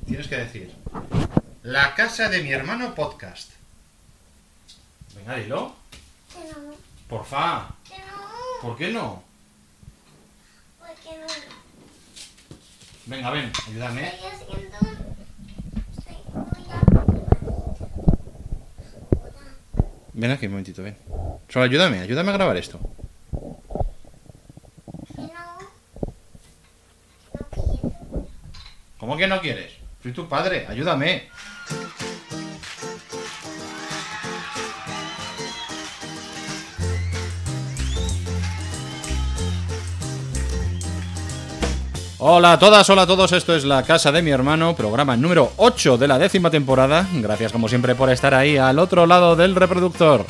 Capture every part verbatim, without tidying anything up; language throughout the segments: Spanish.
Tienes que decir: La casa de mi hermano podcast. Venga, dilo. Que no. Porfa. Que no. ¿Por qué no? Porque no. Venga, ven, ayúdame. Estoy haciendo. Estoy haciendo ya. Ven aquí un momentito, ven. Solo ayúdame, ayúdame a grabar esto. Que no. No quiero. ¿Cómo que no quieres? Soy tu padre, ayúdame. Hola a todas, hola a todos, esto es La Casa de mi Hermano, programa número ocho de la décima temporada. Gracias como siempre por estar ahí al otro lado del reproductor.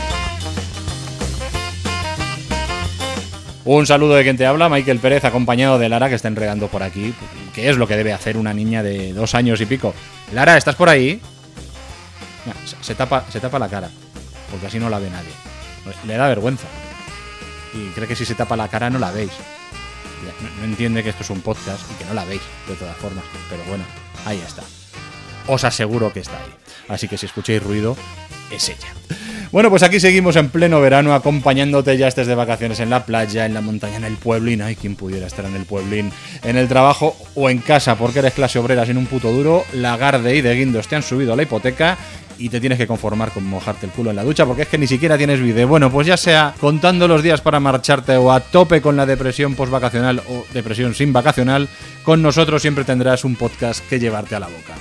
Un saludo de quien te habla, Michael Pérez, acompañado de Lara, que está enredando por aquí. ¿Qué es lo que debe hacer una niña de dos años y pico? Lara, ¿estás por ahí? Mira, se, se, tapa, se tapa la cara, porque así no la ve nadie. Le da vergüenza. Y cree que si se tapa la cara no la veis. No, no entiende que esto es un podcast y que no la veis, de todas formas. Pero bueno, ahí está. Os aseguro que está ahí. Así que si escucháis ruido, es ella. Bueno, pues aquí seguimos en pleno verano, acompañándote. Ya estés de vacaciones en la playa, en la montaña, en el pueblín. Ay, quien pudiera estar en el pueblín, en el trabajo o en casa, porque eres clase obrera sin un puto duro. Lagarde y de Guindos te han subido a la hipoteca y te tienes que conformar con mojarte el culo en la ducha, porque es que ni siquiera tienes vídeo. Bueno, pues ya sea contando los días para marcharte o a tope con la depresión postvacacional o depresión sin vacacional, con nosotros siempre tendrás un podcast que llevarte a la boca.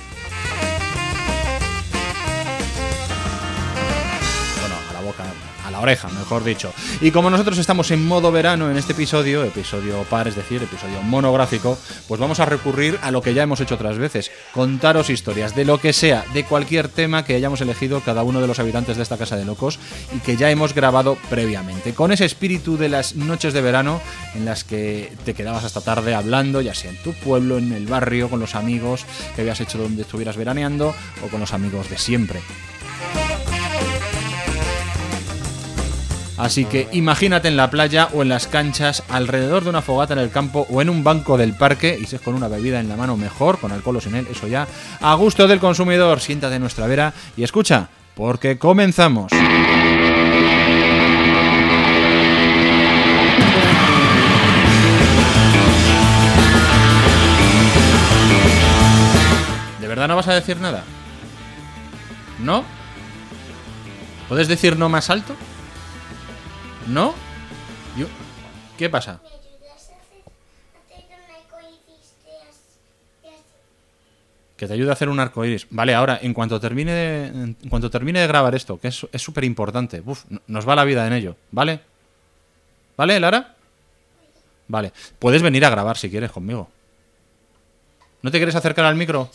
A la oreja, mejor dicho. Y como nosotros estamos en modo verano en este episodio, episodio par, es decir, episodio monográfico, pues vamos a recurrir a lo que ya hemos hecho otras veces: contaros historias de lo que sea, de cualquier tema que hayamos elegido cada uno de los habitantes de esta casa de locos y que ya hemos grabado previamente, con ese espíritu de las noches de verano en las que te quedabas hasta tarde hablando, ya sea en tu pueblo, en el barrio, con los amigos que habías hecho donde estuvieras veraneando o con los amigos de siempre. Así que imagínate en la playa o en las canchas, alrededor de una fogata en el campo o en un banco del parque, y si es con una bebida en la mano mejor, con alcohol o sin él, eso ya, a gusto del consumidor. Siéntate en nuestra vera y escucha, porque comenzamos. ¿De verdad no vas a decir nada? ¿No? ¿Puedes decir no más alto? ¿No? Yo... ¿Qué pasa? ¿Me ayudas a hacer, a hacer un arcoíris de así? Que te ayude a hacer un arcoíris. Vale, ahora, en cuanto termine de, en cuanto termine de grabar esto, que es súper importante, uf, nos va la vida en ello, ¿vale? ¿Vale, Lara? Vale. Puedes venir a grabar si quieres conmigo. ¿No te quieres acercar al micro?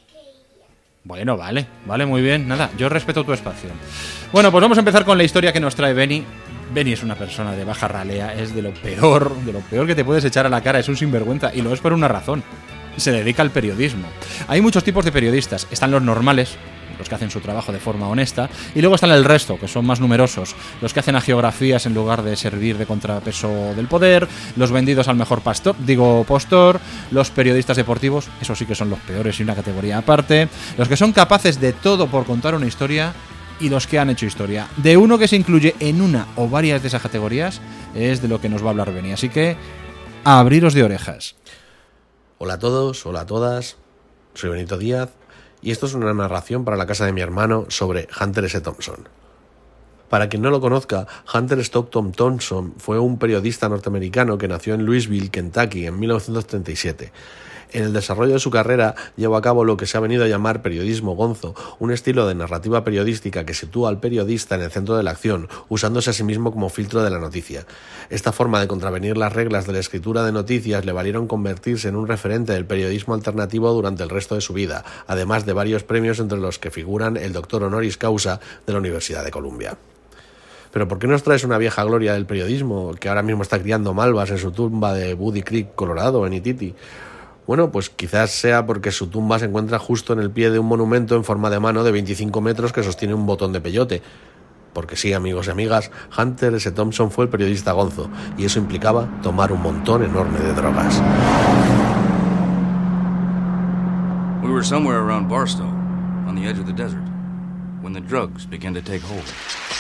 Bueno, vale, vale, muy bien. Nada, yo respeto tu espacio. Bueno, pues vamos a empezar con la historia que nos trae Benny. Benny es una persona de baja ralea, es de lo peor, de lo peor que te puedes echar a la cara, es un sinvergüenza, y lo es por una razón: se dedica al periodismo. Hay muchos tipos de periodistas, están los normales, los que hacen su trabajo de forma honesta, y luego están el resto, que son más numerosos, los que hacen hagiografías en lugar de servir de contrapeso del poder, los vendidos al mejor pastor, digo postor, los periodistas deportivos, esos sí que son los peores y una categoría aparte, los que son capaces de todo por contar una historia, y los que han hecho historia. De uno que se incluye en una o varias de esas categorías es de lo que nos va a hablar Benny. Así que, a abriros de orejas. Hola a todos, hola a todas, soy Benito Díaz y esto es una narración para la casa de mi hermano sobre Hunter S. Thompson. Para quien no lo conozca, Hunter Stockton Thompson fue un periodista norteamericano que nació en Louisville, Kentucky, en mil novecientos treinta y siete. En el desarrollo de su carrera llevó a cabo lo que se ha venido a llamar periodismo gonzo, un estilo de narrativa periodística que sitúa al periodista en el centro de la acción, usándose a sí mismo como filtro de la noticia. Esta forma de contravenir las reglas de la escritura de noticias le valieron convertirse en un referente del periodismo alternativo durante el resto de su vida, además de varios premios entre los que figuran el doctor honoris causa de la Universidad de Columbia. ¿Pero por qué nos traes una vieja gloria del periodismo que ahora mismo está criando malvas en su tumba de Woody Creek, Colorado, en Ititi? Bueno, pues quizás sea porque su tumba se encuentra justo en el pie de un monumento en forma de mano de veinticinco metros que sostiene un botón de peyote. Porque sí, amigos y amigas, Hunter S. Thompson fue el periodista gonzo, y eso implicaba tomar un montón enorme de drogas. We were somewhere around Barstow, on the edge of the desert, when the drugs began to take hold.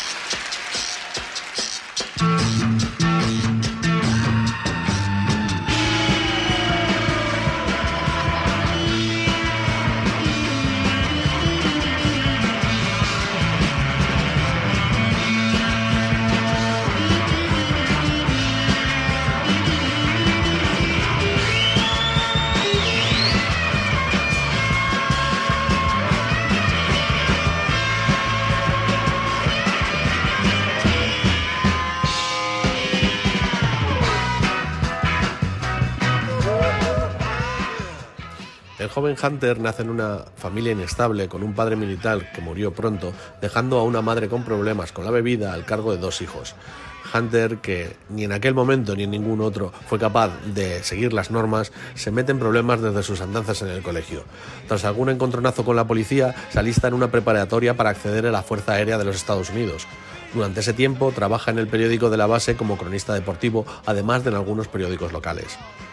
El joven Hunter nace en una familia inestable con un padre militar que murió pronto, dejando a una madre con problemas con la bebida al cargo de dos hijos. Hunter, que ni en aquel momento ni en ningún otro fue capaz de seguir las normas, se mete en problemas desde sus andanzas en el colegio. Tras algún encontronazo con la policía, se alista en una preparatoria para acceder a la Fuerza Aérea de los Estados Unidos. Durante ese tiempo trabaja en el periódico de la base como cronista deportivo, además de en algunos periódicos locales.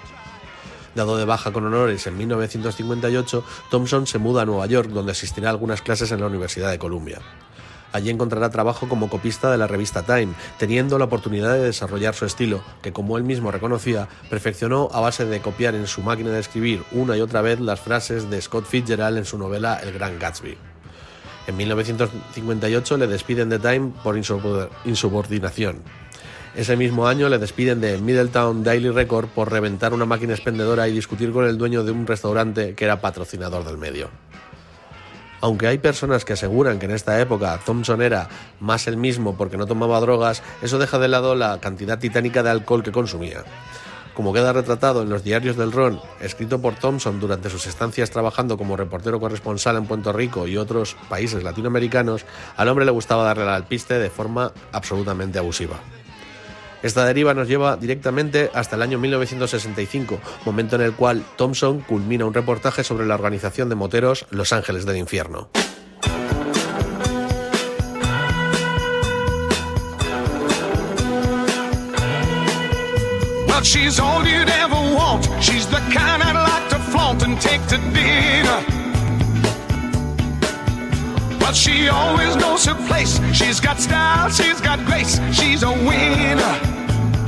Dado de baja con honores en mil novecientos cincuenta y ocho, Thompson se muda a Nueva York, donde asistirá a algunas clases en la Universidad de Columbia. Allí encontrará trabajo como copista de la revista Time, teniendo la oportunidad de desarrollar su estilo, que como él mismo reconocía, perfeccionó a base de copiar en su máquina de escribir una y otra vez las frases de Scott Fitzgerald en su novela El Gran Gatsby. En mil novecientos cincuenta y ocho le despiden de Time por insubordinación. Ese mismo año le despiden de Middletown Daily Record por reventar una máquina expendedora y discutir con el dueño de un restaurante que era patrocinador del medio. Aunque hay personas que aseguran que en esta época Thompson era más el mismo porque no tomaba drogas, eso deja de lado la cantidad titánica de alcohol que consumía. Como queda retratado en los diarios del Ron, escrito por Thompson durante sus estancias trabajando como reportero corresponsal en Puerto Rico y otros países latinoamericanos, al hombre le gustaba darle al alpiste de forma absolutamente abusiva. Esta deriva nos lleva directamente hasta el año mil novecientos sesenta y cinco, momento en el cual Thompson culmina un reportaje sobre la organización de moteros Los Ángeles del Infierno. Well, she's all you'd ever want. She's the kind I'd like to flaunt and take to dinner. But she always knows her place. She's got style, she's got grace. She's a winner.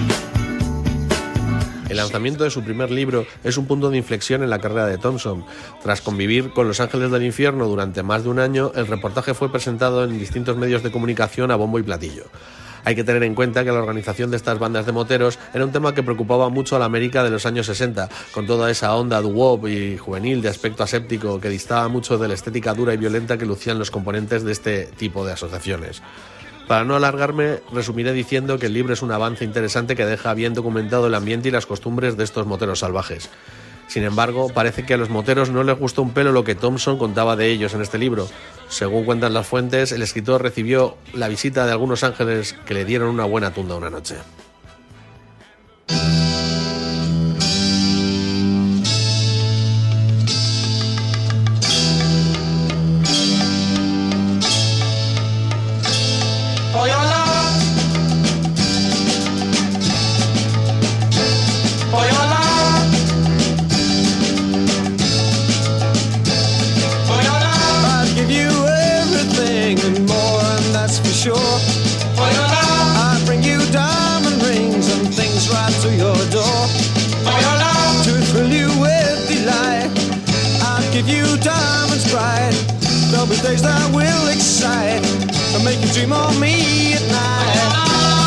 El lanzamiento de su primer libro es un punto de inflexión en la carrera de Thompson. Tras convivir con Los Ángeles del Infierno durante más de un año, el reportaje fue presentado en distintos medios de comunicación a bombo y platillo. Hay que tener en cuenta que la organización de estas bandas de moteros era un tema que preocupaba mucho a la América de los años sesenta, con toda esa onda doo-wop y juvenil de aspecto aséptico que distaba mucho de la estética dura y violenta que lucían los componentes de este tipo de asociaciones. Para no alargarme, resumiré diciendo que el libro es un avance interesante que deja bien documentado el ambiente y las costumbres de estos moteros salvajes. Sin embargo, parece que a los moteros no les gustó un pelo lo que Thompson contaba de ellos en este libro. Según cuentan las fuentes, el escritor recibió la visita de algunos ángeles que le dieron una buena tunda una noche. Days that will excite and make you dream of me at night.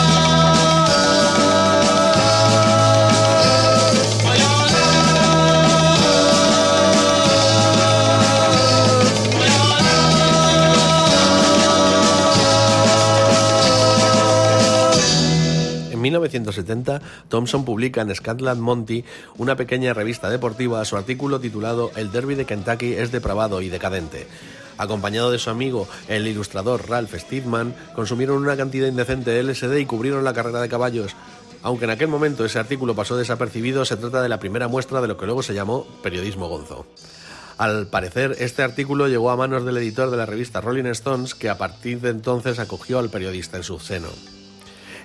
En mil novecientos setenta, Thompson publica en Scotland Monty, una pequeña revista deportiva, su artículo titulado El derby de Kentucky es depravado y decadente. Acompañado de su amigo, el ilustrador Ralph Steadman, consumieron una cantidad indecente de L S D y cubrieron la carrera de caballos. Aunque en aquel momento ese artículo pasó desapercibido, se trata de la primera muestra de lo que luego se llamó periodismo gonzo. Al parecer, este artículo llegó a manos del editor de la revista Rolling Stones, que a partir de entonces acogió al periodista en su seno.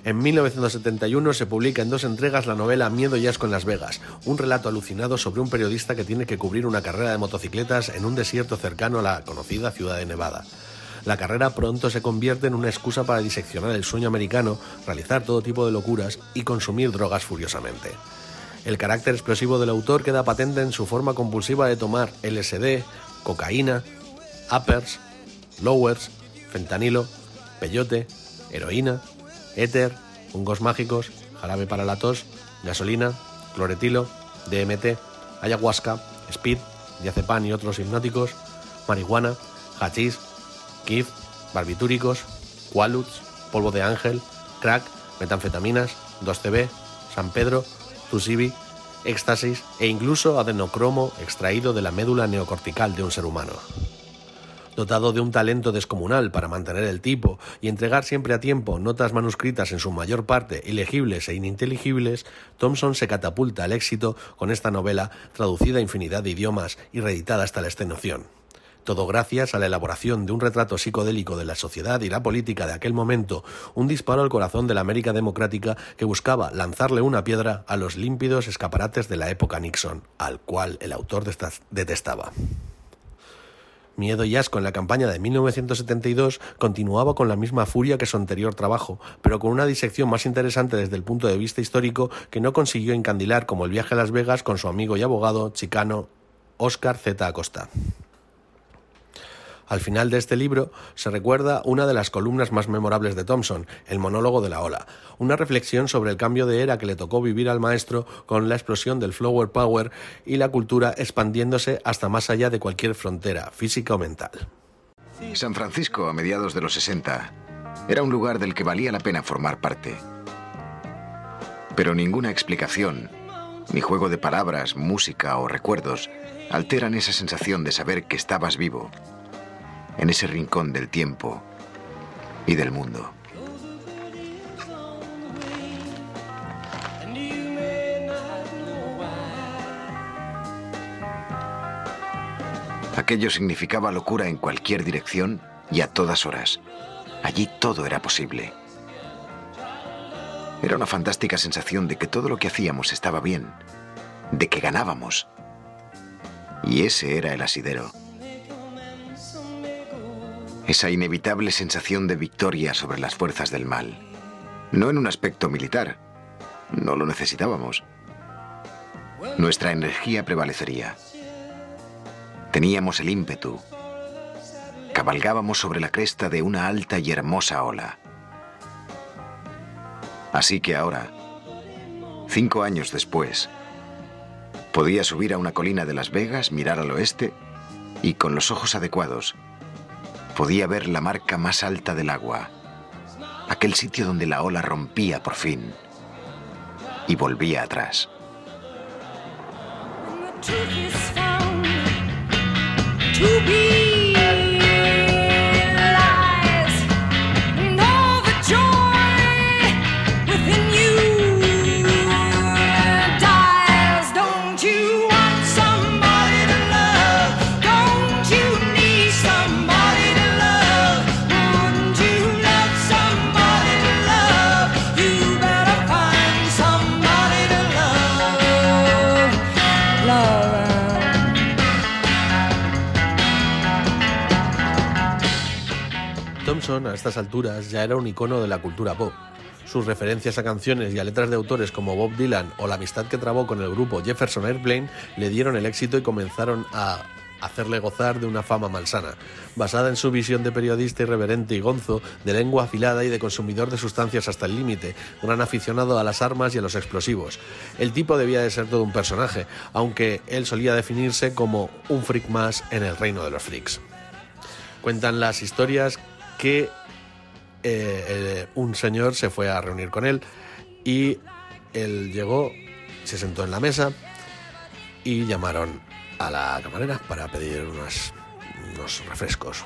En mil novecientos setenta y uno se publica en dos entregas la novela Miedo y asco en Las Vegas, un relato alucinado sobre un periodista que tiene que cubrir una carrera de motocicletas en un desierto cercano a la conocida ciudad de Nevada. La carrera pronto se convierte en una excusa para diseccionar el sueño americano, realizar todo tipo de locuras y consumir drogas furiosamente. El carácter explosivo del autor queda patente en su forma compulsiva de tomar L S D, cocaína, uppers, lowers, fentanilo, peyote, heroína, éter, hongos mágicos, jarabe para la tos, gasolina, cloretilo, D M T, ayahuasca, speed, diazepam y otros hipnóticos, marihuana, hachís, kif, barbitúricos, quaaludes, polvo de ángel, crack, metanfetaminas, dos C B, San Pedro, Tusibi, éxtasis e incluso adenocromo extraído de la médula neocortical de un ser humano. Dotado de un talento descomunal para mantener el tipo y entregar siempre a tiempo notas manuscritas en su mayor parte ilegibles e ininteligibles, Thompson se catapulta al éxito con esta novela traducida a infinidad de idiomas y reeditada hasta la extenuación. Todo gracias a la elaboración de un retrato psicodélico de la sociedad y la política de aquel momento, un disparo al corazón de la América democrática que buscaba lanzarle una piedra a los límpidos escaparates de la época Nixon, al cual el autor detestaba. Miedo y asco en la campaña de mil novecientos setenta y dos continuaba con la misma furia que su anterior trabajo, pero con una disección más interesante desde el punto de vista histórico que no consiguió encandilar como el viaje a Las Vegas con su amigo y abogado chicano Oscar Z. Acosta. Al final de este libro se recuerda una de las columnas más memorables de Thompson, el monólogo de la ola, una reflexión sobre el cambio de era que le tocó vivir al maestro con la explosión del flower power y la cultura expandiéndose hasta más allá de cualquier frontera, física o mental. San Francisco, a mediados de los sesenta, era un lugar del que valía la pena formar parte. Pero ninguna explicación, ni juego de palabras, música o recuerdos alteran esa sensación de saber que estabas vivo en ese rincón del tiempo y del mundo. Aquello significaba locura en cualquier dirección y a todas horas. Allí todo era posible. Era una fantástica sensación de que todo lo que hacíamos estaba bien, de que ganábamos. Y ese era el asidero. Esa inevitable sensación de victoria sobre las fuerzas del mal. No en un aspecto militar. No lo necesitábamos. Nuestra energía prevalecería. Teníamos el ímpetu. Cabalgábamos sobre la cresta de una alta y hermosa ola. Así que ahora, cinco años después, podía subir a una colina de Las Vegas, mirar al oeste y, con los ojos adecuados, podía ver la marca más alta del agua, aquel sitio donde la ola rompía por fin y volvía atrás. Thompson, a estas alturas, ya era un icono de la cultura pop. Sus referencias a canciones y a letras de autores como Bob Dylan o la amistad que trabó con el grupo Jefferson Airplane le dieron el éxito y comenzaron a hacerle gozar de una fama malsana, basada en su visión de periodista irreverente y gonzo, de lengua afilada y de consumidor de sustancias hasta el límite, gran aficionado a las armas y a los explosivos. El tipo debía de ser todo un personaje, aunque él solía definirse como un freak más en el reino de los freaks. Cuentan las historias que eh, eh, un señor se fue a reunir con él y él llegó, se sentó en la mesa y llamaron a la camarera para pedir unos, unos refrescos.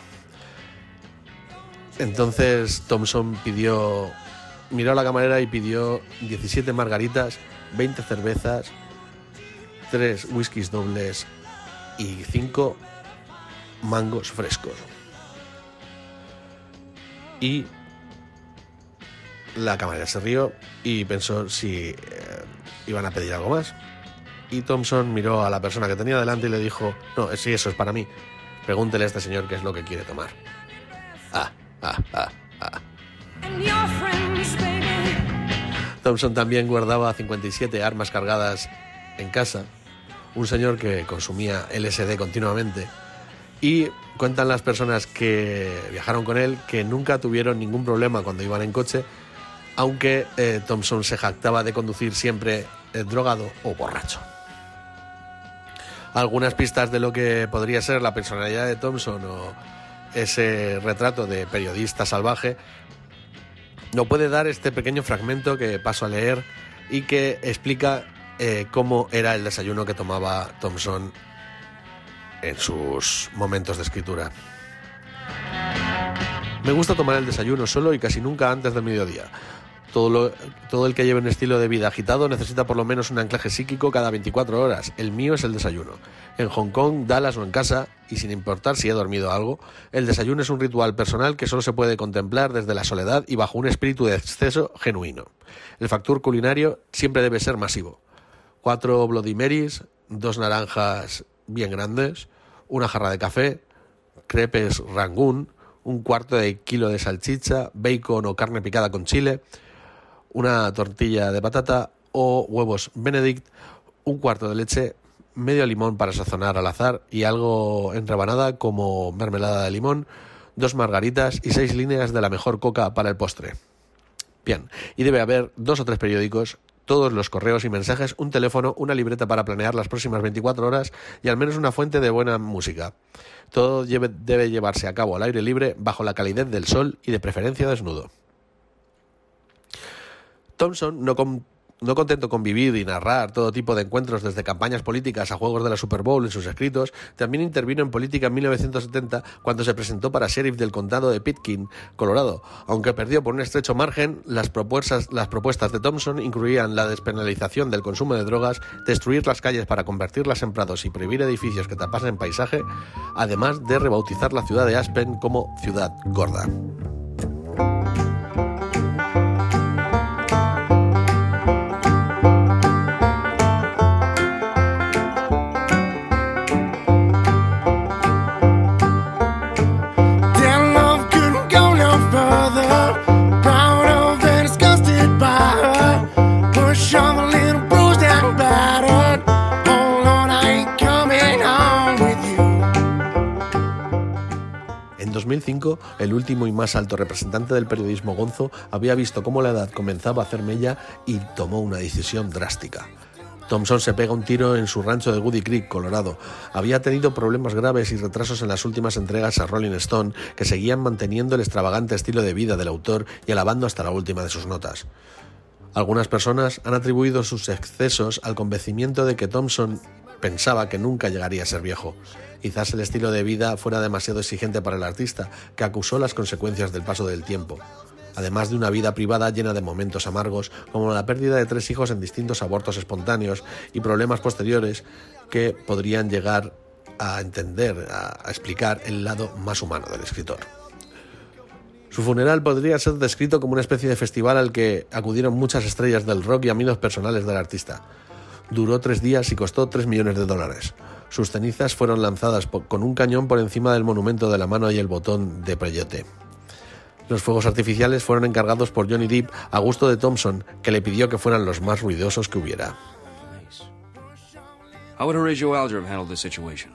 Entonces Thompson pidió, miró a la camarera y pidió diecisiete margaritas, veinte cervezas, tres whiskies dobles y cinco mangos frescos. Y La camarera se rió y pensó si eh, iban a pedir algo más. Y Thompson miró a la persona que tenía delante y le dijo: no, sí, eso es para mí. Pregúntele a este señor qué es lo que quiere tomar. Ah, ah, ah, ah. Thompson también guardaba cincuenta y siete armas cargadas en casa. Un señor que consumía L S D continuamente. Y cuentan las personas que viajaron con él que nunca tuvieron ningún problema cuando iban en coche, aunque eh, Thompson se jactaba de conducir siempre eh, drogado o borracho. Algunas pistas de lo que podría ser la personalidad de Thompson o ese retrato de periodista salvaje lo puede dar este pequeño fragmento que paso a leer y que explica eh, cómo era el desayuno que tomaba Thompson en sus momentos de escritura. Me gusta tomar el desayuno solo y casi nunca antes del mediodía. Todo, lo, todo el que lleve un estilo de vida agitado necesita por lo menos un anclaje psíquico cada veinticuatro horas. El mío es el desayuno. En Hong Kong, Dallas o en casa, y sin importar si he dormido algo, el desayuno es un ritual personal que solo se puede contemplar desde la soledad y bajo un espíritu de exceso genuino. El factor culinario siempre debe ser masivo. Cuatro Bloody Marys, dos naranjas bien grandes, una jarra de café, crepes Rangoon, un cuarto de kilo de salchicha, bacon o carne picada con chile, una tortilla de patata o huevos Benedict, un cuarto de leche, medio limón para sazonar al azar y algo en rebanada como mermelada de limón, dos margaritas y seis líneas de la mejor coca para el postre. Bien, y debe haber dos o tres periódicos, todos los correos y mensajes, un teléfono, una libreta para planear las próximas veinticuatro horas y al menos una fuente de buena música. Todo lleve, debe llevarse a cabo al aire libre, bajo la calidez del sol y de preferencia desnudo. Thompson, no, con, no contento con vivir y narrar todo tipo de encuentros desde campañas políticas a juegos de la Super Bowl en sus escritos, también intervino en política en mil novecientos setenta cuando se presentó para sheriff del condado de Pitkin, Colorado. Aunque perdió por un estrecho margen, las propuestas, las propuestas de Thompson incluían la despenalización del consumo de drogas, destruir las calles para convertirlas en prados y prohibir edificios que tapasen paisaje, además de rebautizar la ciudad de Aspen como Ciudad Gorda. En dos mil cinco, el último y más alto representante del periodismo gonzo había visto cómo la edad comenzaba a hacer mella y tomó una decisión drástica. Thompson se pega un tiro en su rancho de Woody Creek, Colorado. Había tenido problemas graves y retrasos en las últimas entregas a Rolling Stone, que seguían manteniendo el extravagante estilo de vida del autor y alabando hasta la última de sus notas. Algunas personas han atribuido sus excesos al convencimiento de que Thompson pensaba que nunca llegaría a ser viejo. Quizás el estilo de vida fuera demasiado exigente para el artista, que acusó las consecuencias del paso del tiempo, además de una vida privada llena de momentos amargos, como la pérdida de tres hijos en distintos abortos espontáneos y problemas posteriores que podrían llegar a entender, a explicar el lado más humano del escritor. Su funeral podría ser descrito como una especie de festival al que acudieron muchas estrellas del rock y amigos personales del artista. Duró tres días y costó tres millones de dólares. Sus cenizas fueron lanzadas con un cañón por encima del monumento de la mano y el botón de peyote. Los fuegos artificiales fueron encargados por Johnny Depp a gusto de Thompson, que le pidió que fueran los más ruidosos que hubiera. How would Horatio Alger have handled this situation?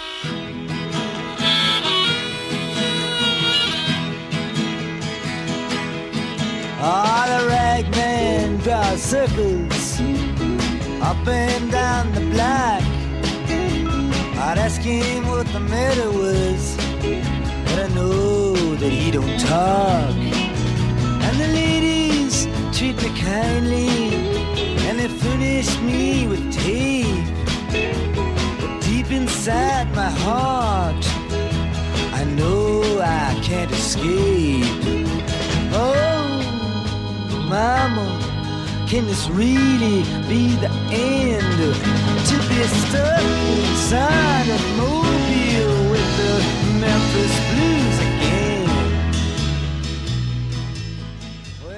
Ah, the ragman draws circles up and down the block. I'd ask him what the matter was, but I know that he don't talk. And the ladies treat me kindly, and they furnish me with tape. But deep inside my heart, I know I can't escape. Oh, Mama, can this really be the end? To be stuck inside a mobile with the Memphis Blues again.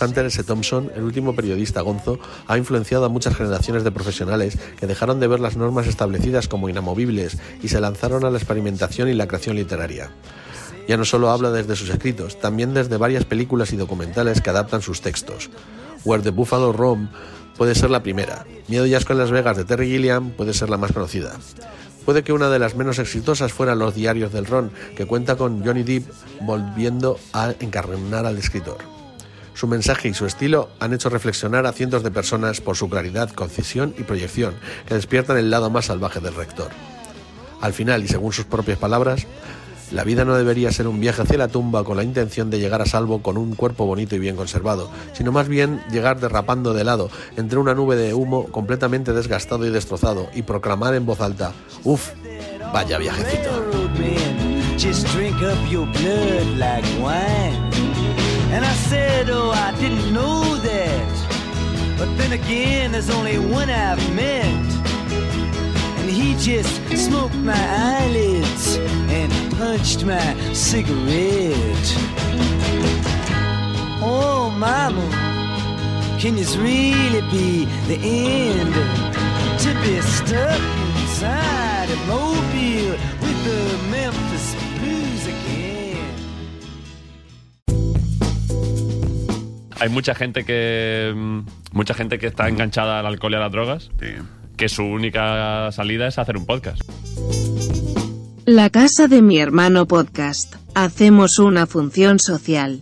Hunter S. Thompson, el último periodista gonzo, ha influenciado a muchas generaciones de profesionales que dejaron de ver las normas establecidas como inamovibles y se lanzaron a la experimentación y la creación literaria. Ya no solo habla desde sus escritos, también desde varias películas y documentales que adaptan sus textos. Where the Buffalo Roam puede ser la primera. Miedo y asco en Las Vegas de Terry Gilliam puede ser la más conocida. Puede que una de las menos exitosas fueran Los Diarios del Ron, que cuenta con Johnny Depp volviendo a encarnar al escritor. Su mensaje y su estilo han hecho reflexionar a cientos de personas por su claridad, concisión y proyección, que despiertan el lado más salvaje del rector. Al final, y según sus propias palabras, la vida no debería ser un viaje hacia la tumba con la intención de llegar a salvo con un cuerpo bonito y bien conservado, sino más bien llegar derrapando de lado entre una nube de humo completamente desgastado y destrozado y proclamar en voz alta: ¡Uf! ¡Vaya viajecito! Just drink up your blood like wine. And I said, oh, I didn't know that. But then again, there's only one I've met. And he just smoked my eyelids and punched my cigarette. Oh, mama, can this really be the end? To be stuck inside a mobile with the Memphis Blues again. Hay mucha gente que mucha gente que está enganchada al alcohol y a las drogas. Sí. Que su única salida es hacer un podcast. La casa de mi hermano podcast. Hacemos una función social.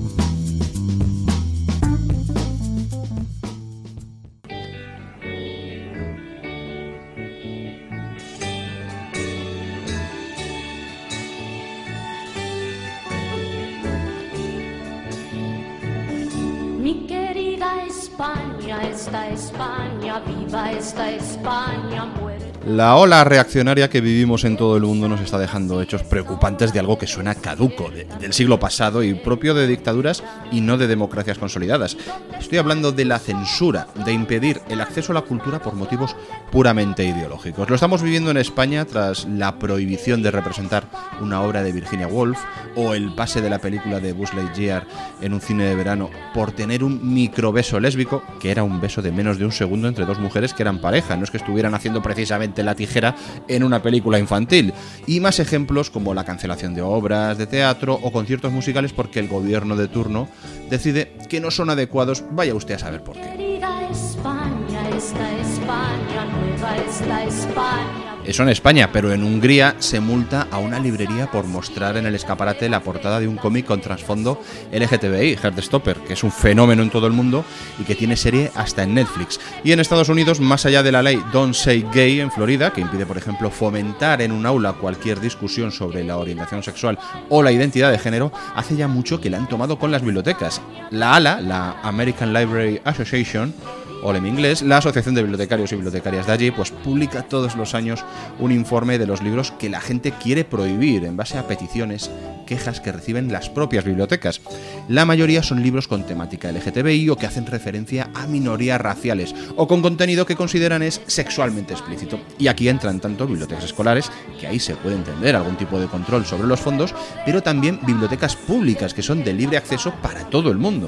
Mi querida España, esta España, viva esta España, muere. La ola reaccionaria que vivimos en todo el mundo nos está dejando hechos preocupantes de algo que suena caduco, de, del siglo pasado y propio de dictaduras y no de democracias consolidadas. Estoy hablando de la censura, de impedir el acceso a la cultura por motivos puramente ideológicos. Lo estamos viviendo en España tras la prohibición de representar una obra de Virginia Woolf o el pase de la película de Buzz Lightyear en un cine de verano por tener un microbeso lésbico, que era un beso de menos de un segundo entre dos mujeres que eran pareja, no es que estuvieran haciendo precisamente la tijera en una película infantil. Y más ejemplos como la cancelación de obras de teatro o conciertos musicales porque el gobierno de turno decide que no son adecuados, vaya usted a saber por qué. Querida España, esta España, nueva esta España. Eso en España, pero en Hungría se multa a una librería por mostrar en el escaparate la portada de un cómic con trasfondo L G T B I, Heartstopper, que es un fenómeno en todo el mundo y que tiene serie hasta en Netflix. Y en Estados Unidos, más allá de la ley Don't Say Gay en Florida, que impide, por ejemplo, fomentar en un aula cualquier discusión sobre la orientación sexual o la identidad de género, hace ya mucho que la han tomado con las bibliotecas. La A L A, la American Library Association, o en inglés, la Asociación de Bibliotecarios y Bibliotecarias de allí, pues publica todos los años un informe de los libros que la gente quiere prohibir en base a peticiones, quejas que reciben las propias bibliotecas. La mayoría son libros con temática L G T B I o que hacen referencia a minorías raciales o con contenido que consideran es sexualmente explícito. Y aquí entran tanto bibliotecas escolares, que ahí se puede entender algún tipo de control sobre los fondos, pero también bibliotecas públicas que son de libre acceso para todo el mundo.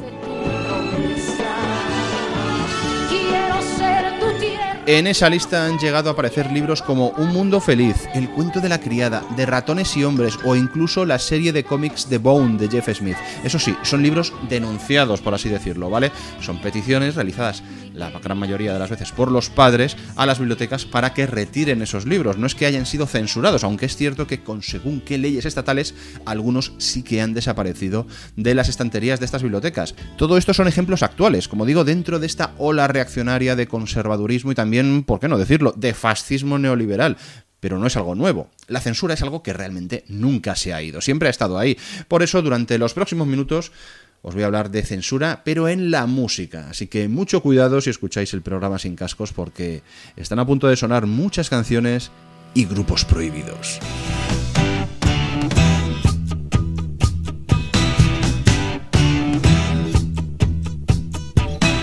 En esa lista han llegado a aparecer libros como Un mundo feliz, El cuento de la criada, De ratones y hombres o incluso la serie de cómics The Bone de Jeff Smith. Eso sí, son libros denunciados, por así decirlo, ¿vale? Son peticiones realizadas la gran mayoría de las veces por los padres a las bibliotecas para que retiren esos libros. No es que hayan sido censurados, aunque es cierto que con según qué leyes estatales algunos sí que han desaparecido de las estanterías de estas bibliotecas. Todo esto son ejemplos actuales, como digo, dentro de esta ola reaccionaria de conservadurismo y también, ¿por qué no decirlo?, de fascismo neoliberal. Pero no es algo nuevo. La censura es algo que realmente nunca se ha ido, siempre ha estado ahí. Por eso, durante los próximos minutos os voy a hablar de censura, pero en la música. Así que mucho cuidado si escucháis el programa sin cascos, porque están a punto de sonar muchas canciones y grupos prohibidos.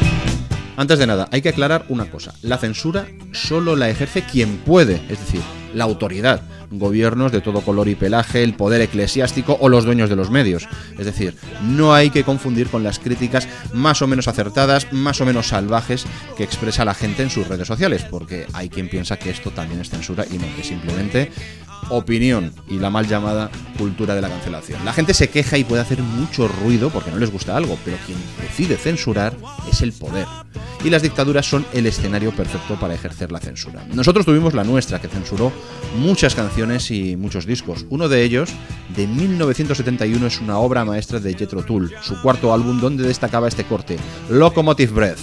Antes de nada, hay que aclarar una cosa. La censura solo la ejerce quien puede, es decir, la autoridad, gobiernos de todo color y pelaje, el poder eclesiástico o los dueños de los medios. Es decir, no hay que confundir con las críticas más o menos acertadas, más o menos salvajes que expresa la gente en sus redes sociales, porque hay quien piensa que esto también es censura y no, que simplemente opinión y la mal llamada cultura de la cancelación. La gente se queja y puede hacer mucho ruido porque no les gusta algo, pero quien decide censurar es el poder. Y las dictaduras son el escenario perfecto para ejercer la censura. Nosotros tuvimos la nuestra, que censuró muchas canciones y muchos discos. Uno de ellos, de mil novecientos setenta y uno, es una obra maestra de Jethro Tull, su cuarto álbum, donde destacaba este corte, Locomotive Breath.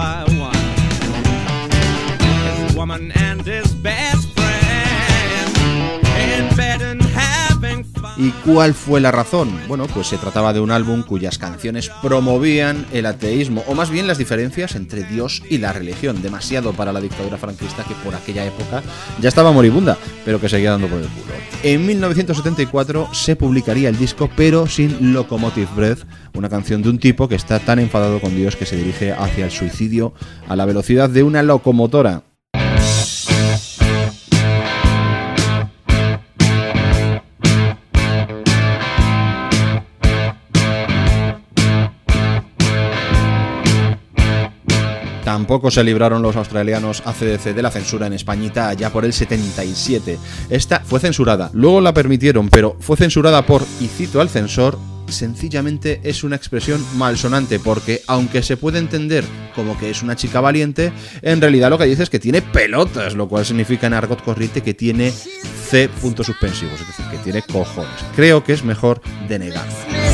¿Y cuál fue la razón? Bueno, pues se trataba de un álbum cuyas canciones promovían el ateísmo, o más bien las diferencias entre Dios y la religión, demasiado para la dictadura franquista, que por aquella época ya estaba moribunda, pero que seguía dando por el culo. En mil novecientos setenta y cuatro se publicaría el disco, pero sin Locomotive Breath, una canción de un tipo que está tan enfadado con Dios que se dirige hacia el suicidio a la velocidad de una locomotora. Tampoco se libraron los australianos A C D C de la censura en Españita allá por el setenta y siete. Esta fue censurada, luego la permitieron, pero fue censurada por, y cito al censor, sencillamente es una expresión malsonante, porque aunque se puede entender como que es una chica valiente, en realidad lo que dice es que tiene pelotas, lo cual significa en argot corriente que tiene C puntos suspensivos, es decir, que tiene cojones. Creo que es mejor denegarla.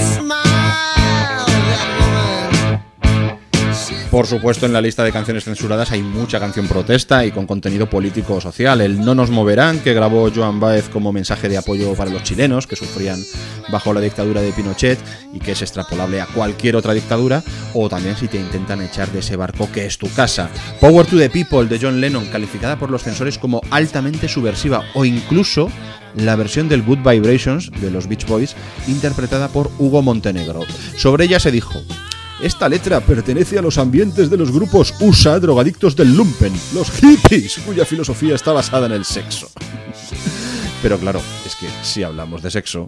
Por supuesto, en la lista de canciones censuradas hay mucha canción protesta y con contenido político o social. El No nos moverán, que grabó Joan Baez como mensaje de apoyo para los chilenos que sufrían bajo la dictadura de Pinochet y que es extrapolable a cualquier otra dictadura, o también si te intentan echar de ese barco que es tu casa. Power to the People, de John Lennon, calificada por los censores como altamente subversiva, o incluso la versión del Good Vibrations de los Beach Boys, interpretada por Hugo Montenegro. Sobre ella se dijo: esta letra pertenece a los ambientes de los grupos U S A drogadictos del lumpen, los hippies, cuya filosofía está basada en el sexo. Pero claro, es que si hablamos de sexo...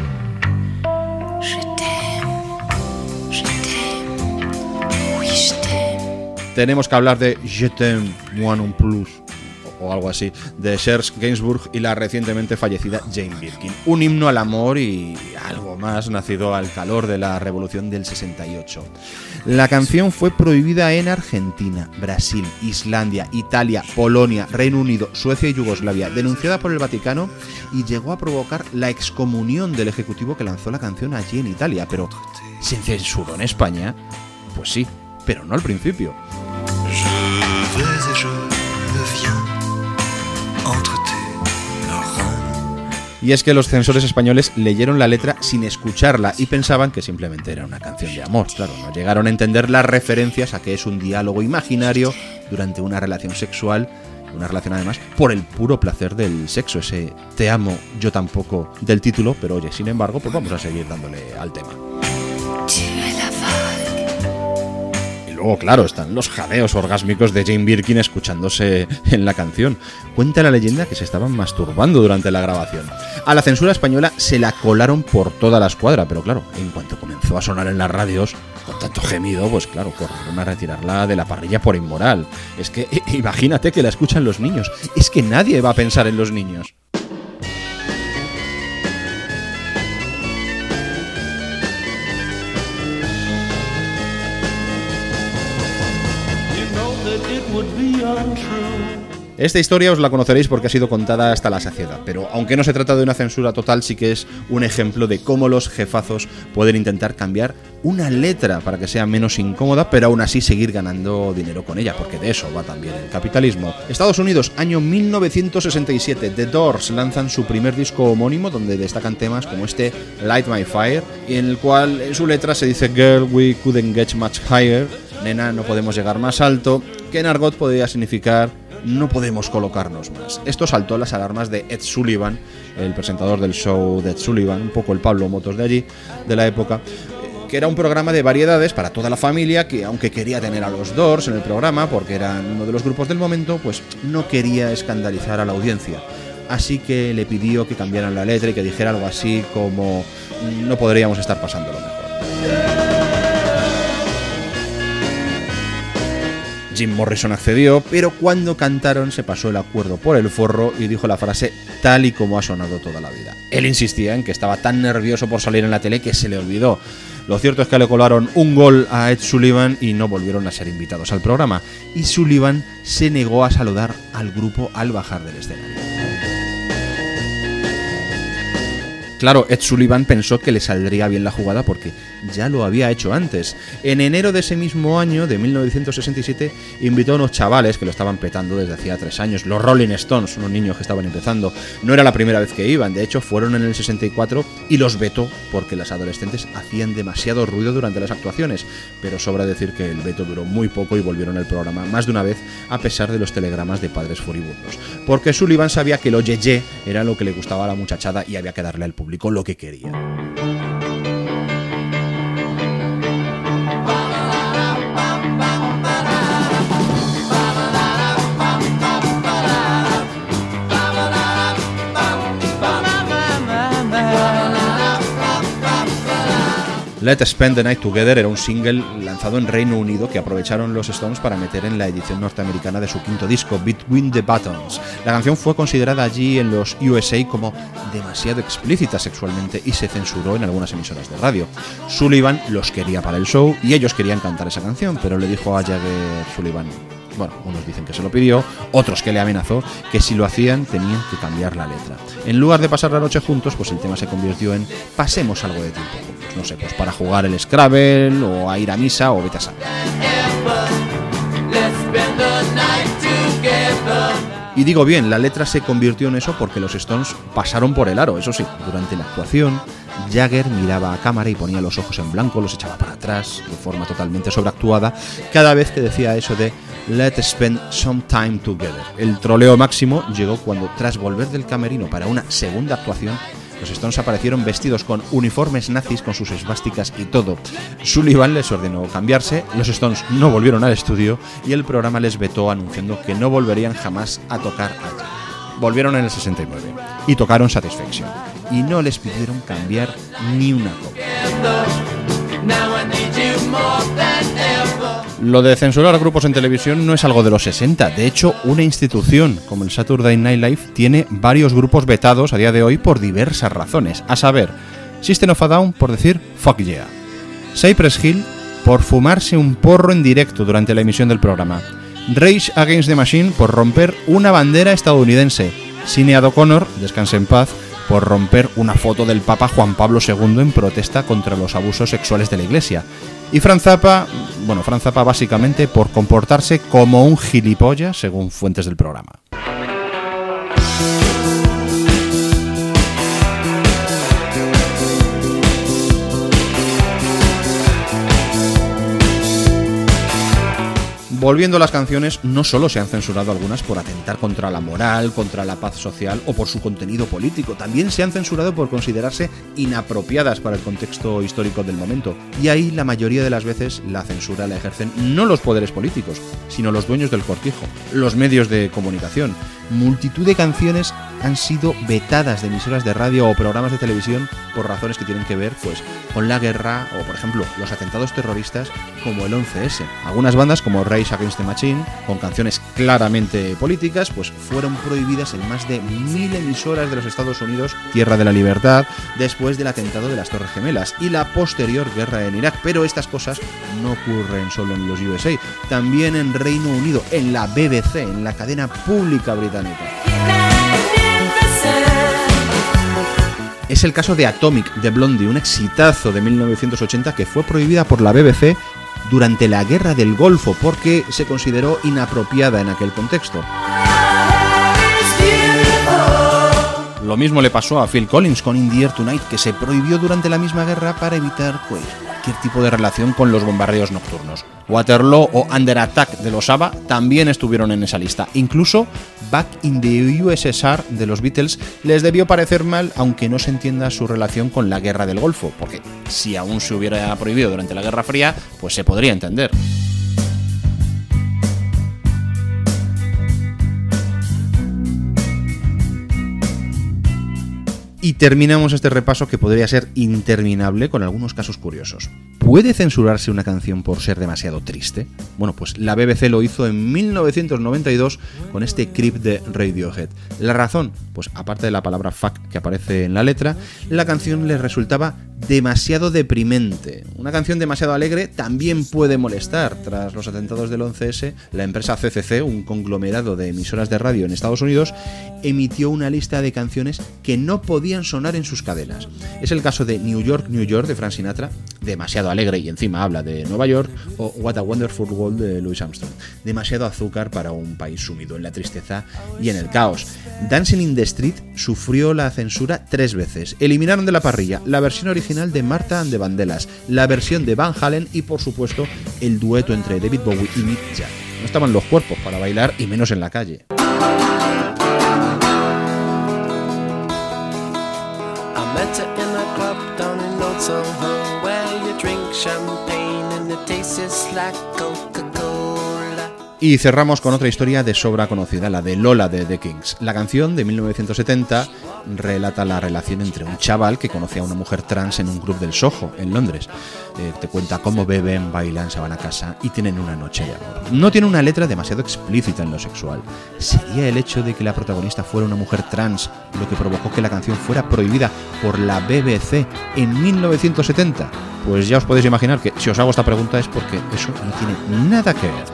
tenemos que hablar de Je t'aime, moi non plus, o algo así, de Serge Gainsbourg y la recientemente fallecida Jane Birkin. Un himno al amor y algo más, nacido al calor de la revolución del sesenta y ocho. La canción fue prohibida en Argentina, Brasil, Islandia, Italia, Polonia, Reino Unido, Suecia y Yugoslavia, denunciada por el Vaticano, y llegó a provocar la excomunión del ejecutivo que lanzó la canción allí en Italia. Pero ¿se censuró en España? Pues sí, pero no al principio. Je vais et je reviens. Y es que los censores españoles leyeron la letra sin escucharla y pensaban que simplemente era una canción de amor. Claro, no llegaron a entender las referencias a que es un diálogo imaginario durante una relación sexual, una relación además por el puro placer del sexo, ese te amo, yo tampoco del título, pero oye, sin embargo, pues vamos a seguir dándole al tema. Luego, claro, están los jadeos orgásmicos de Jane Birkin escuchándose en la canción. Cuenta la leyenda que se estaban masturbando durante la grabación. A la censura española se la colaron por toda la escuadra, pero claro, en cuanto comenzó a sonar en las radios, con tanto gemido, pues claro, corrieron a retirarla de la parrilla por inmoral. Es que imagínate que la escuchan los niños. Es que nadie va a pensar en los niños. Esta historia os la conoceréis porque ha sido contada hasta la saciedad, pero aunque no se trata de una censura total, sí que es un ejemplo de cómo los jefazos pueden intentar cambiar una letra para que sea menos incómoda, pero aún así seguir ganando dinero con ella, porque de eso va también el capitalismo. Estados Unidos, año mil novecientos sesenta y siete, The Doors lanzan su primer disco homónimo, donde destacan temas como este Light My Fire, y en el cual en su letra se dice Girl, we couldn't get much higher, nena, no podemos llegar más alto, que en argot podría significar no podemos colocarnos más. Esto saltó las alarmas de Ed Sullivan, el presentador del show de Ed Sullivan, un poco el Pablo Motos de allí, de la época, que era un programa de variedades para toda la familia, que aunque quería tener a los Doors en el programa, porque eran uno de los grupos del momento, pues no quería escandalizar a la audiencia. así que le pidió que cambiaran la letra y que dijera algo así como no podríamos estar pasándolo mejor. Jim Morrison accedió, pero cuando cantaron se pasó el acuerdo por el forro y dijo la frase tal y como ha sonado toda la vida. Él insistía en que estaba tan nervioso por salir en la tele que se le olvidó. Lo cierto es que le colaron un gol a Ed Sullivan y no volvieron a ser invitados al programa. Y Sullivan se negó a saludar al grupo al bajar del escenario. Claro, Ed Sullivan pensó que le saldría bien la jugada porque ya lo había hecho antes. En enero de ese mismo año, de mil novecientos sesenta y siete, invitó a unos chavales que lo estaban petando desde hacía tres años, los Rolling Stones, unos niños que estaban empezando. No era la primera vez que iban, de hecho fueron en el sesenta y cuatro y los vetó porque las adolescentes hacían demasiado ruido durante las actuaciones. Pero sobra decir que el veto duró muy poco y volvieron al programa más de una vez a pesar de los telegramas de padres furibundos. Porque Sullivan sabía que lo yeye era lo que le gustaba a la muchachada y había que darle al público lo que quería. Let's Spend the Night Together era un single lanzado en Reino Unido que aprovecharon los Stones para meter en la edición norteamericana de su quinto disco, Between the Buttons. La canción fue considerada allí en los U S A como demasiado explícita sexualmente y se censuró en algunas emisoras de radio. Sullivan los quería para el show y ellos querían cantar esa canción, pero le dijo a Jagger Sullivan, bueno, unos dicen que se lo pidió, otros que le amenazó, que si lo hacían tenían que cambiar la letra. En lugar de pasar la noche juntos, pues el tema se convirtió en pasemos algo de tiempo juntos. No sé, pues para jugar el Scrabble, o a ir a misa, o vete a saber. Y digo bien, la letra se convirtió en eso porque los Stones pasaron por el aro, eso sí, durante la actuación. Jagger miraba a cámara y ponía los ojos en blanco, los echaba para atrás, de forma totalmente sobreactuada, cada vez que decía eso de Let's spend some time together. El troleo máximo llegó cuando, tras volver del camerino para una segunda actuación, los Stones aparecieron vestidos con uniformes nazis con sus esvásticas y todo. Sullivan les ordenó cambiarse, los Stones no volvieron al estudio y el programa les vetó anunciando que no volverían jamás a tocar allí. Volvieron en el sesenta y nueve y tocaron Satisfaction y no les pidieron cambiar ni una copia. Lo de censurar grupos en televisión no es algo de los sesenta. De hecho, una institución como el Saturday Night Live tiene varios grupos vetados a día de hoy por diversas razones. A saber, System of a Down por decir fuck yeah, Cypress Hill por fumarse un porro en directo durante la emisión del programa, Rage Against the Machine por romper una bandera estadounidense, Sinéad O'Connor, descanse en paz, por romper una foto del Papa Juan Pablo segundo en protesta contra los abusos sexuales de la Iglesia. Y Frank Zappa, bueno, Frank Zappa básicamente por comportarse como un gilipollas, según fuentes del programa. Volviendo a las canciones, no solo se han censurado algunas por atentar contra la moral, contra la paz social o por su contenido político, también se han censurado por considerarse inapropiadas para el contexto histórico del momento. Y ahí la mayoría de las veces la censura la ejercen no los poderes políticos, sino los dueños del cortijo, los medios de comunicación. Multitud de canciones han sido vetadas de emisoras de radio o programas de televisión por razones que tienen que ver pues con la guerra o, por ejemplo, los atentados terroristas como el once ese. Algunas bandas como Rage Against the Machine, con canciones claramente políticas, pues fueron prohibidas en más de mil emisoras de los Estados Unidos, tierra de la libertad, después del atentado de las Torres Gemelas y la posterior guerra en Irak. Pero estas cosas no ocurren solo en los U S A, también en Reino Unido, en la B B C, en la cadena pública británica. Es el caso de Atomic de Blondie, un exitazo de mil novecientos ochenta que fue prohibida por la B B C durante la Guerra del Golfo porque se consideró inapropiada en aquel contexto. Lo mismo le pasó a Phil Collins con In the Air Tonight, que se prohibió durante la misma guerra para evitar pues, cualquier tipo de relación con los bombardeos nocturnos. Waterloo o Under Attack de los ABBA también estuvieron en esa lista. Incluso Back in the U S S R de los Beatles les debió parecer mal, aunque no se entienda su relación con la Guerra del Golfo, porque si aún se hubiera prohibido durante la Guerra Fría, pues se podría entender. Y terminamos este repaso que podría ser interminable con algunos casos curiosos. ¿Puede censurarse una canción por ser demasiado triste? Bueno, pues la B B C lo hizo en mil novecientos noventa y dos con este Creep de Radiohead. ¿La razón? Pues aparte de la palabra fuck que aparece en la letra, la canción les resultaba demasiado deprimente. Una canción demasiado alegre también puede molestar. Tras los atentados del once ese, la empresa C C C, un conglomerado de emisoras de radio en Estados Unidos, emitió una lista de canciones que no podían sonar en sus cadenas. Es el caso de New York, New York de Frank Sinatra, demasiado alegre y encima habla de Nueva York, o What a Wonderful World de Louis Armstrong, demasiado azúcar para un país sumido en la tristeza y en el caos. Dancing in the Street sufrió la censura tres veces. Eliminaron de la parrilla la versión original de Martha and the Vandellas, la versión de Van Halen y por supuesto el dueto entre David Bowie y Mick Jagger. No estaban los cuerpos para bailar y menos en la calle. Y cerramos con otra historia de sobra conocida, la de Lola de The Kings. La canción de mil novecientos setenta relata la relación entre un chaval que conoce a una mujer trans en un club del Soho, en Londres. Eh, te cuenta cómo beben, bailan, se van a casa y tienen una noche de amor. No tiene una letra demasiado explícita en lo sexual. ¿Sería el hecho de que la protagonista fuera una mujer trans lo que provocó que la canción fuera prohibida por la B B C en mil novecientos setenta? Pues ya os podéis imaginar que si os hago esta pregunta es porque eso no tiene nada que ver.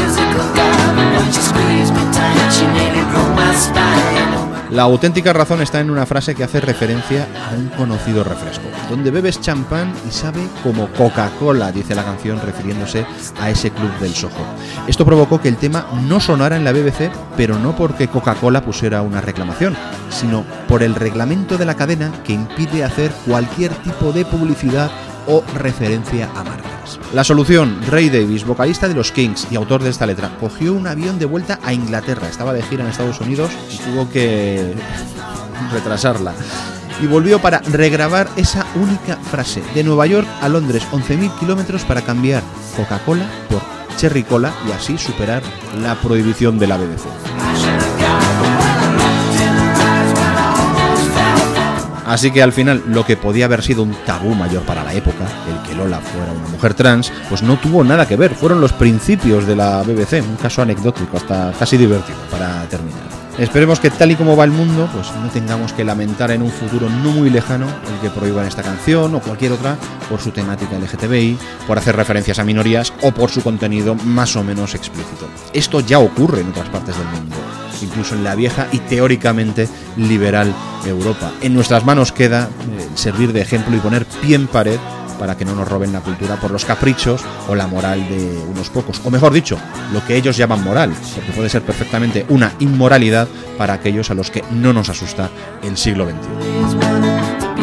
La auténtica razón está en una frase que hace referencia a un conocido refresco, donde bebes champán y sabe como Coca-Cola, dice la canción refiriéndose a ese club del Soho. Esto provocó que el tema no sonara en la B B C, pero no porque Coca-Cola pusiera una reclamación, sino por el reglamento de la cadena que impide hacer cualquier tipo de publicidad o referencia a marcas. La solución: Ray Davies, vocalista de los Kings y autor de esta letra, cogió un avión de vuelta a Inglaterra, estaba de gira en Estados Unidos y tuvo que retrasarla. Y volvió para regrabar esa única frase. De Nueva York a Londres, once mil kilómetros para cambiar Coca-Cola por Cherry Cola y así superar la prohibición de la B B C. Así que al final, lo que podía haber sido un tabú mayor para la época, el que Lola fuera una mujer trans, pues no tuvo nada que ver. Fueron los principios de la B B C, un caso anecdótico, hasta casi divertido para terminar. Esperemos que tal y como va el mundo, pues no tengamos que lamentar en un futuro no muy lejano el que prohíban esta canción o cualquier otra por su temática L G T B I, por hacer referencias a minorías o por su contenido más o menos explícito. Esto ya ocurre en otras partes del mundo, incluso en la vieja y teóricamente liberal Europa. En nuestras manos queda eh, servir de ejemplo y poner pie en pared para que no nos roben la cultura por los caprichos o la moral de unos pocos. O mejor dicho, lo que ellos llaman moral, porque puede ser perfectamente una inmoralidad para aquellos a los que no nos asusta el siglo veintiuno.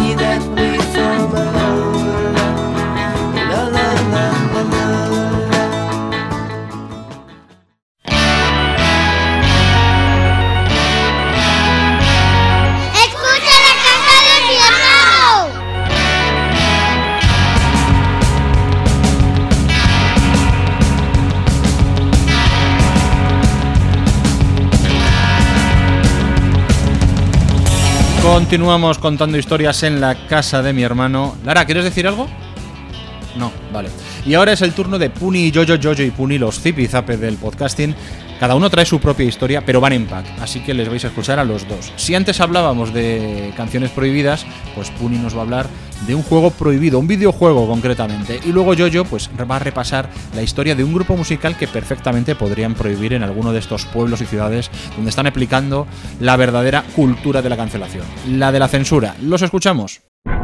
Continuamos contando historias en la casa de mi hermano. Lara, ¿quieres decir algo? No, vale. Y ahora es el turno de Puni y Yoyo, Yoyo y Puni, los zipizape del podcasting. Cada uno trae su propia historia, pero van en pack, así que les vais a escuchar a los dos. Si antes hablábamos de canciones prohibidas, pues Puni nos va a hablar de un juego prohibido, un videojuego concretamente. Y luego Yoyo pues va a repasar la historia de un grupo musical que perfectamente podrían prohibir en alguno de estos pueblos y ciudades donde están aplicando la verdadera cultura de la cancelación, la de la censura. ¿Los escuchamos?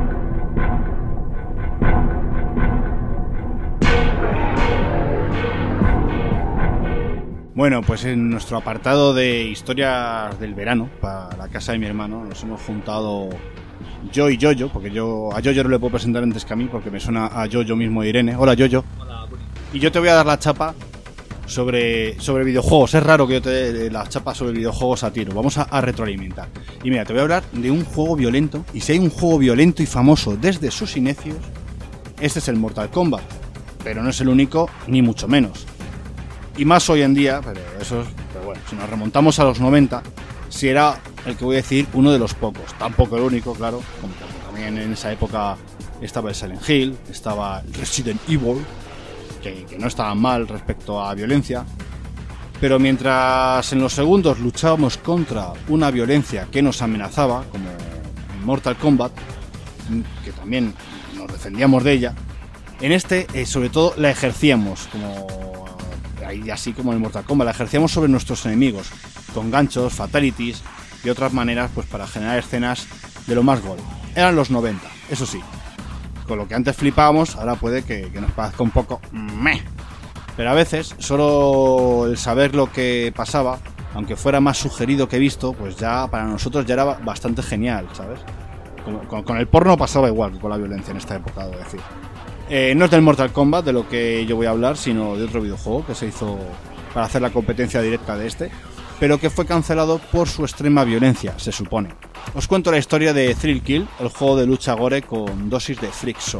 Bueno, pues en nuestro apartado de historias del verano, para la casa de mi hermano, nos hemos juntado yo y Yoyo, porque yo a Yoyo no le puedo presentar antes que a mí, porque me suena a Yoyo mismo Irene. Hola, Yoyo. Hola, Puni. Y yo te voy a dar la chapa sobre, sobre videojuegos. Es raro que yo te dé la chapa sobre videojuegos a tiro. Vamos a, a retroalimentar. Y mira, te voy a hablar de un juego violento, y si hay un juego violento y famoso desde sus inicios, este es el Mortal Kombat. Pero no es el único, ni mucho menos. Y más hoy en día, pero eso es, pero bueno, si nos remontamos a los noventa, si era el que voy a decir, uno de los pocos, tampoco el único, claro, como también en esa época estaba el Silent Hill, estaba el Resident Evil, que, que no estaban mal respecto a violencia, pero mientras en los segundos luchábamos contra una violencia que nos amenazaba, como en Mortal Kombat, que también nos defendíamos de ella, en este eh, sobre todo la ejercíamos, como ahí así como en Mortal Kombat, la ejercíamos sobre nuestros enemigos, con ganchos, fatalities y otras maneras pues para generar escenas de lo más gore. Eran los noventa, eso sí. Con lo que antes flipábamos, ahora puede que, que nos parezca un poco meh. Pero a veces, solo el saber lo que pasaba, aunque fuera más sugerido que visto, pues ya para nosotros ya era bastante genial, ¿sabes? Con, con, con el porno pasaba igual que con la violencia en esta época, debo decir. Eh, no es del Mortal Kombat de lo que yo voy a hablar, sino de otro videojuego que se hizo para hacer la competencia directa de este, pero que fue cancelado por su extrema violencia, se supone. Os cuento la historia de Thrill Kill, el juego de lucha gore con dosis de freak show.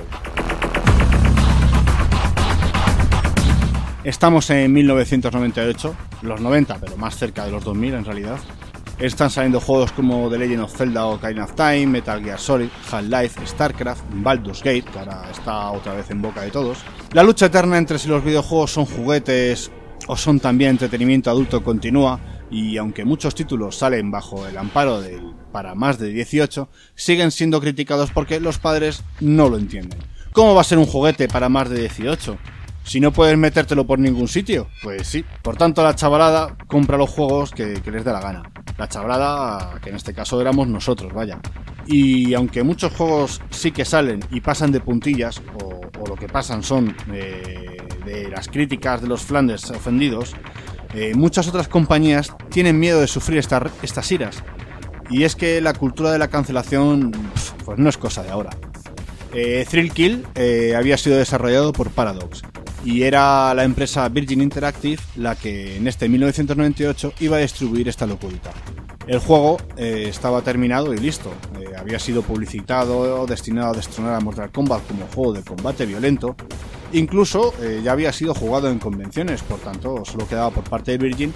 Estamos en mil novecientos noventa y ocho, los noventa, pero más cerca de los dos mil en realidad. Están saliendo juegos como The Legend of Zelda o Ocarina of Time, Metal Gear Solid, Half-Life, StarCraft, Baldur's Gate, que ahora está otra vez en boca de todos. La lucha eterna entre si los videojuegos son juguetes o son también entretenimiento adulto continúa, y aunque muchos títulos salen bajo el amparo del para más de dieciocho, siguen siendo criticados porque los padres no lo entienden. ¿Cómo va a ser un juguete para más de dieciocho? Si no puedes metértelo por ningún sitio, pues sí. Por tanto, la chavalada compra los juegos que, que les dé la gana. La chavalada, que en este caso éramos nosotros, vaya. Y aunque muchos juegos sí que salen y pasan de puntillas, o, o lo que pasan son eh, de las críticas de los Flanders ofendidos, eh, muchas otras compañías tienen miedo de sufrir esta, estas iras. Y es que la cultura de la cancelación, pues no es cosa de ahora. Eh, Thrill Kill eh, había sido desarrollado por Paradox y era la empresa Virgin Interactive la que en este mil novecientos noventa y ocho iba a distribuir esta locurita. El juego eh, estaba terminado y listo, eh, había sido publicitado, destinado a destronar a Mortal Kombat como juego de combate violento, incluso eh, ya había sido jugado en convenciones, por tanto solo quedaba por parte de Virgin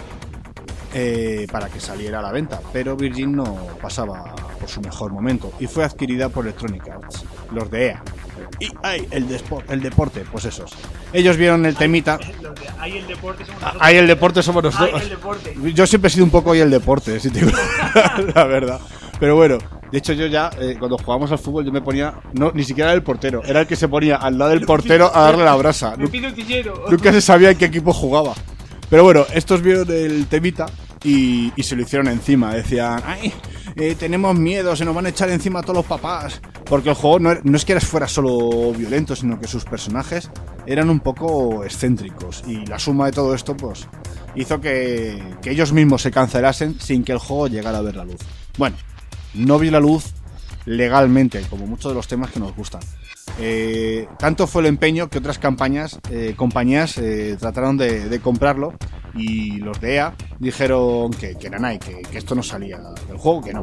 Eh, para que saliera a la venta, pero Virgin no pasaba por su mejor momento y fue adquirida por Electronic Arts, los de E A. Y ay, el, despo- el deporte, pues esos. Ellos vieron el temita. Ahí el deporte somos nosotros. Ahí el deporte somos nosotros. Ahí el deporte. Yo siempre he sido un poco ahí el deporte, si te digo la verdad. Pero bueno, de hecho yo ya, eh, cuando jugábamos al fútbol, yo me ponía, no, ni siquiera era el portero, era el que se ponía al lado del portero a darle la brasa. Me pido el tillero. Nunca se sabía en qué equipo jugaba. Pero bueno, estos vieron el temita y, y se lo hicieron encima. Decían, ay, eh, tenemos miedo, se nos van a echar encima a todos los papás. Porque el juego no, no es que fuera solo violento, sino que sus personajes eran un poco excéntricos. Y la suma de todo esto, pues, hizo que, que ellos mismos se cancelasen sin que el juego llegara a ver la luz. Bueno, no vio la luz legalmente, como muchos de los temas que nos gustan. Eh, tanto fue el empeño que otras campañas, eh, compañías eh, trataron de, de comprarlo y los de E A dijeron que, que era nada, que, que esto no salía del juego, que no.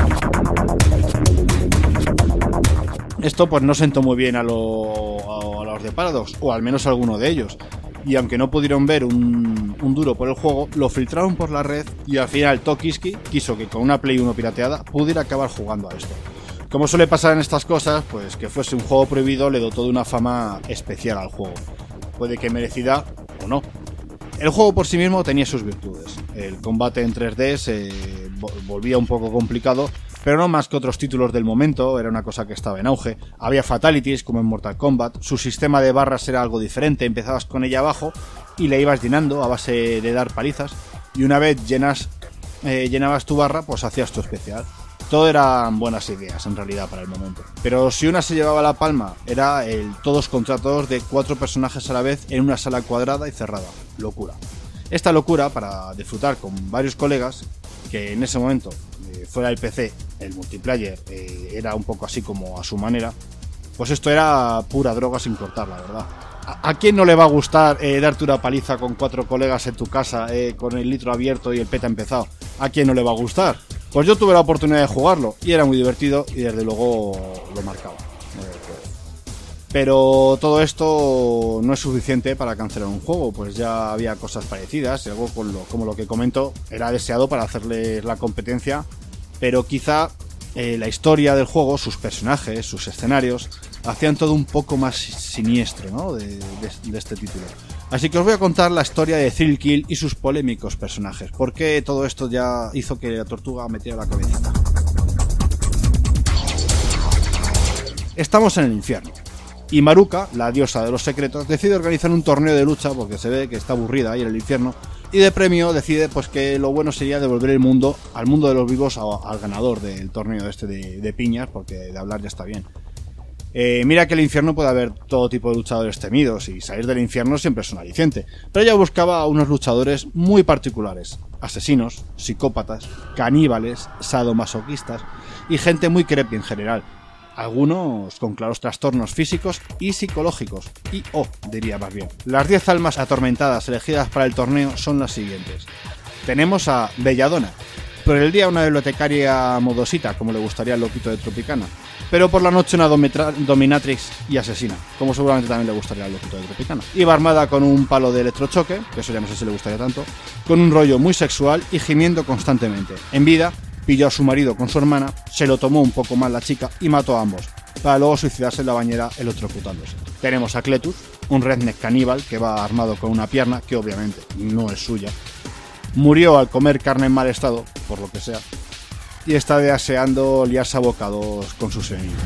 Esto pues no sentó muy bien a, lo, a, a los de Paradox, o al menos a alguno de ellos. Y aunque no pudieron ver un, un duro por el juego, lo filtraron por la red y al final Tokiski quiso que con una Play uno pirateada pudiera acabar jugando a esto. Como suele pasar en estas cosas, pues que fuese un juego prohibido le dotó de una fama especial al juego. Puede que merecida o no. El juego por sí mismo tenía sus virtudes. El combate en tres D se volvía un poco complicado, pero no más que otros títulos del momento, era una cosa que estaba en auge. Había fatalities como en Mortal Kombat, su sistema de barras era algo diferente, empezabas con ella abajo y le ibas llenando a base de dar palizas, y una vez llenas, eh, llenabas tu barra, pues hacías tu especial. Todo eran buenas ideas en realidad para el momento. Pero si una se llevaba la palma, era el todos contra todos de cuatro personajes a la vez en una sala cuadrada y cerrada. Locura. Esta locura, para disfrutar con varios colegas, que en ese momento, eh, fuera del P C, el multiplayer eh, era un poco así como a su manera, pues esto era pura droga sin cortar, la verdad. ¿A, a quién no le va a gustar eh, darte una paliza con cuatro colegas en tu casa, eh, con el litro abierto y el peta empezado? ¿A quién no le va a gustar? Pues yo tuve la oportunidad de jugarlo y era muy divertido y desde luego lo marcaba. Pero todo esto no es suficiente para cancelar un juego, pues ya había cosas parecidas y algo con lo, como lo que comento era deseado para hacerles la competencia pero quizá eh, la historia del juego, sus personajes, sus escenarios, hacían todo un poco más siniestro, ¿no? de, de, de este título. Así que os voy a contar la historia de Thrill Kill y sus polémicos personajes, porque todo esto ya hizo que la tortuga metiera la cabecita. Estamos en el infierno, y Maruka, la diosa de los secretos, decide organizar un torneo de lucha porque se ve que está aburrida ahí en el infierno, y de premio decide pues que lo bueno sería devolver el mundo al mundo de los vivos a, al ganador del torneo este de, de piñas, porque de hablar ya está bien. Eh, mira que en el infierno puede haber todo tipo de luchadores temidos y salir del infierno siempre es un aliciente, pero ella buscaba a unos luchadores muy particulares: asesinos, psicópatas, caníbales, sadomasoquistas y gente muy creepy en general, algunos con claros trastornos físicos y psicológicos, y oh, diría más bien. Las diez almas atormentadas elegidas para el torneo son las siguientes. Tenemos a Belladonna, por el día una bibliotecaria modosita, como le gustaría al loquito de Tropicana, pero por la noche una domitra- dominatrix y asesina, como seguramente también le gustaría al loquito de Tropicana. Iba armada con un palo de electrochoque, que eso ya no sé si le gustaría tanto, con un rollo muy sexual y gimiendo constantemente. En vida, pilló a su marido con su hermana, se lo tomó un poco mal la chica y mató a ambos, para luego suicidarse en la bañera electrocutándose. Tenemos a Cletus, un redneck caníbal que va armado con una pierna, que obviamente no es suya. Murió al comer carne en mal estado, por lo que sea, y está deseando liarse a bocados con sus enemigos.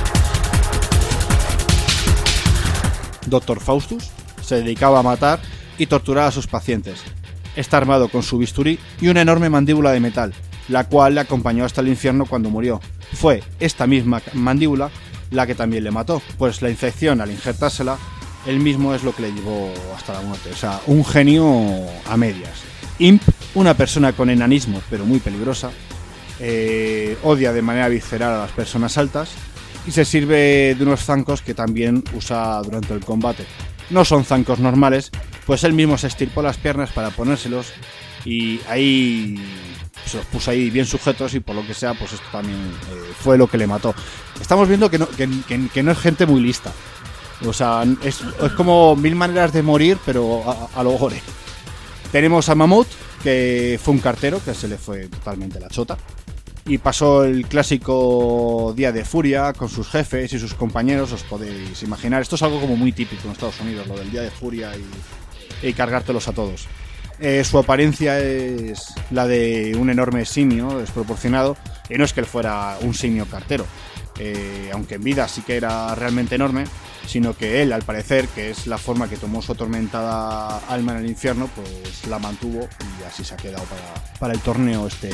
doctor Faustus se dedicaba a matar y torturar a sus pacientes. Está armado con su bisturí y una enorme mandíbula de metal, la cual le acompañó hasta el infierno cuando murió. Fue esta misma mandíbula la que también le mató, pues la infección al injertársela, él mismo es lo que le llevó hasta la muerte. O sea, un genio a medias. Imp, una persona con enanismo pero muy peligrosa, eh, odia de manera visceral a las personas altas y se sirve de unos zancos que también usa durante el combate. No son zancos normales, pues él mismo se estirpó las piernas para ponérselos y ahí se los puso ahí bien sujetos y por lo que sea, pues esto también eh, fue lo que le mató. Estamos viendo que no, que, que, que no es gente muy lista. O sea, es, es como mil maneras de morir, pero a, a lo gore. Tenemos a Mammoth, que fue un cartero, que se le fue totalmente la chota, y pasó el clásico día de furia con sus jefes y sus compañeros, os podéis imaginar. Esto es algo como muy típico en Estados Unidos, lo del día de furia y, y cargártelos a todos. Eh, su apariencia es la de un enorme simio desproporcionado, y no es que él fuera un simio cartero, eh, aunque en vida sí que era realmente enorme, sino que él, al parecer, que es la forma que tomó su atormentada alma en el infierno, pues la mantuvo y así se ha quedado para, para el torneo este.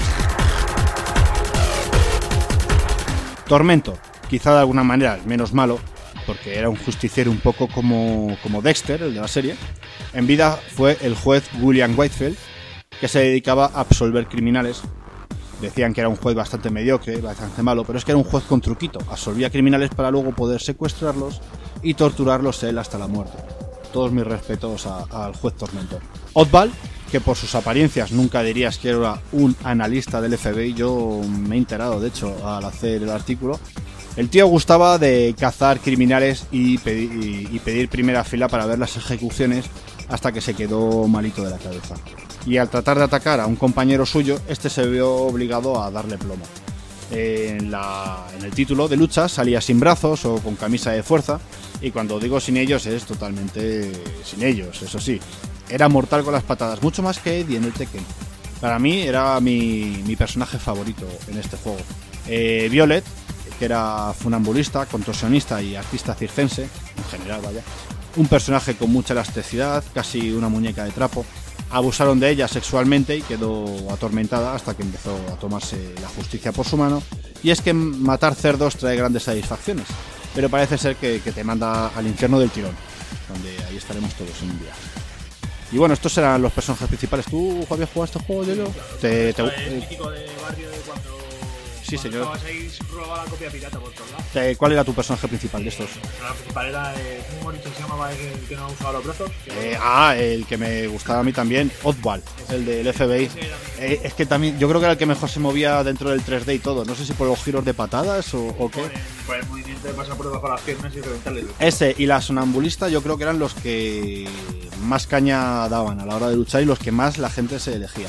Tormento, quizá de alguna manera el menos malo, porque era un justiciero un poco como, como Dexter, el de la serie. En vida fue el juez William Whitefield, que se dedicaba a absolver criminales. Decían que era un juez bastante mediocre, bastante malo, pero es que era un juez con truquito. Absolvía criminales para luego poder secuestrarlos y torturarlos él hasta la muerte. Todos mis respetos a, al juez Tormento. Oddball, que por sus apariencias nunca dirías que era un analista del F B I, yo me he enterado, de hecho, al hacer el artículo. El tío gustaba de cazar criminales y pedir, y, y pedir primera fila para ver las ejecuciones hasta que se quedó malito de la cabeza. Y al tratar de atacar a un compañero suyo, este se vio obligado a darle plomo. En, la, en el título de lucha salía sin brazos o con camisa de fuerza, y cuando digo sin ellos es totalmente sin ellos, eso sí. Era mortal con las patadas, mucho más que Eddie en el Tekken. Para mí era mi, mi personaje favorito en este juego. Eh, Violet, que era funambulista, contorsionista y artista circense, en general, vaya. Un personaje con mucha elasticidad, casi una muñeca de trapo. Abusaron de ella sexualmente y quedó atormentada hasta que empezó a tomarse la justicia por su mano. Y es que matar cerdos trae grandes satisfacciones, pero parece ser que, que te manda al infierno del tirón, donde ahí estaremos todos en un día. Y bueno, estos eran los personajes principales. ¿Tú, Javier, jugaste este juego, Yelo? Te, te, el mítico de barrio de cuando... Sí, señor. Ahí robaba la copia pirata por todos lados. Eh, ¿Cuál era tu personaje principal de estos? La principal era, eh, ¿cómo hemos dicho que se llamaba el que, el que no usaba los brazos? Eh, ah, el que me gustaba a mí también, Oddball, el del F B I. Eh, es que también, yo creo que era el que mejor se movía dentro del tres D y todo. No sé si por los giros de patadas o, o qué. Por el, por el movimiento de pasar por debajo de las piernas y reventarle el... Ese y la sonambulista yo creo que eran los que más caña daban a la hora de luchar y los que más la gente se elegía.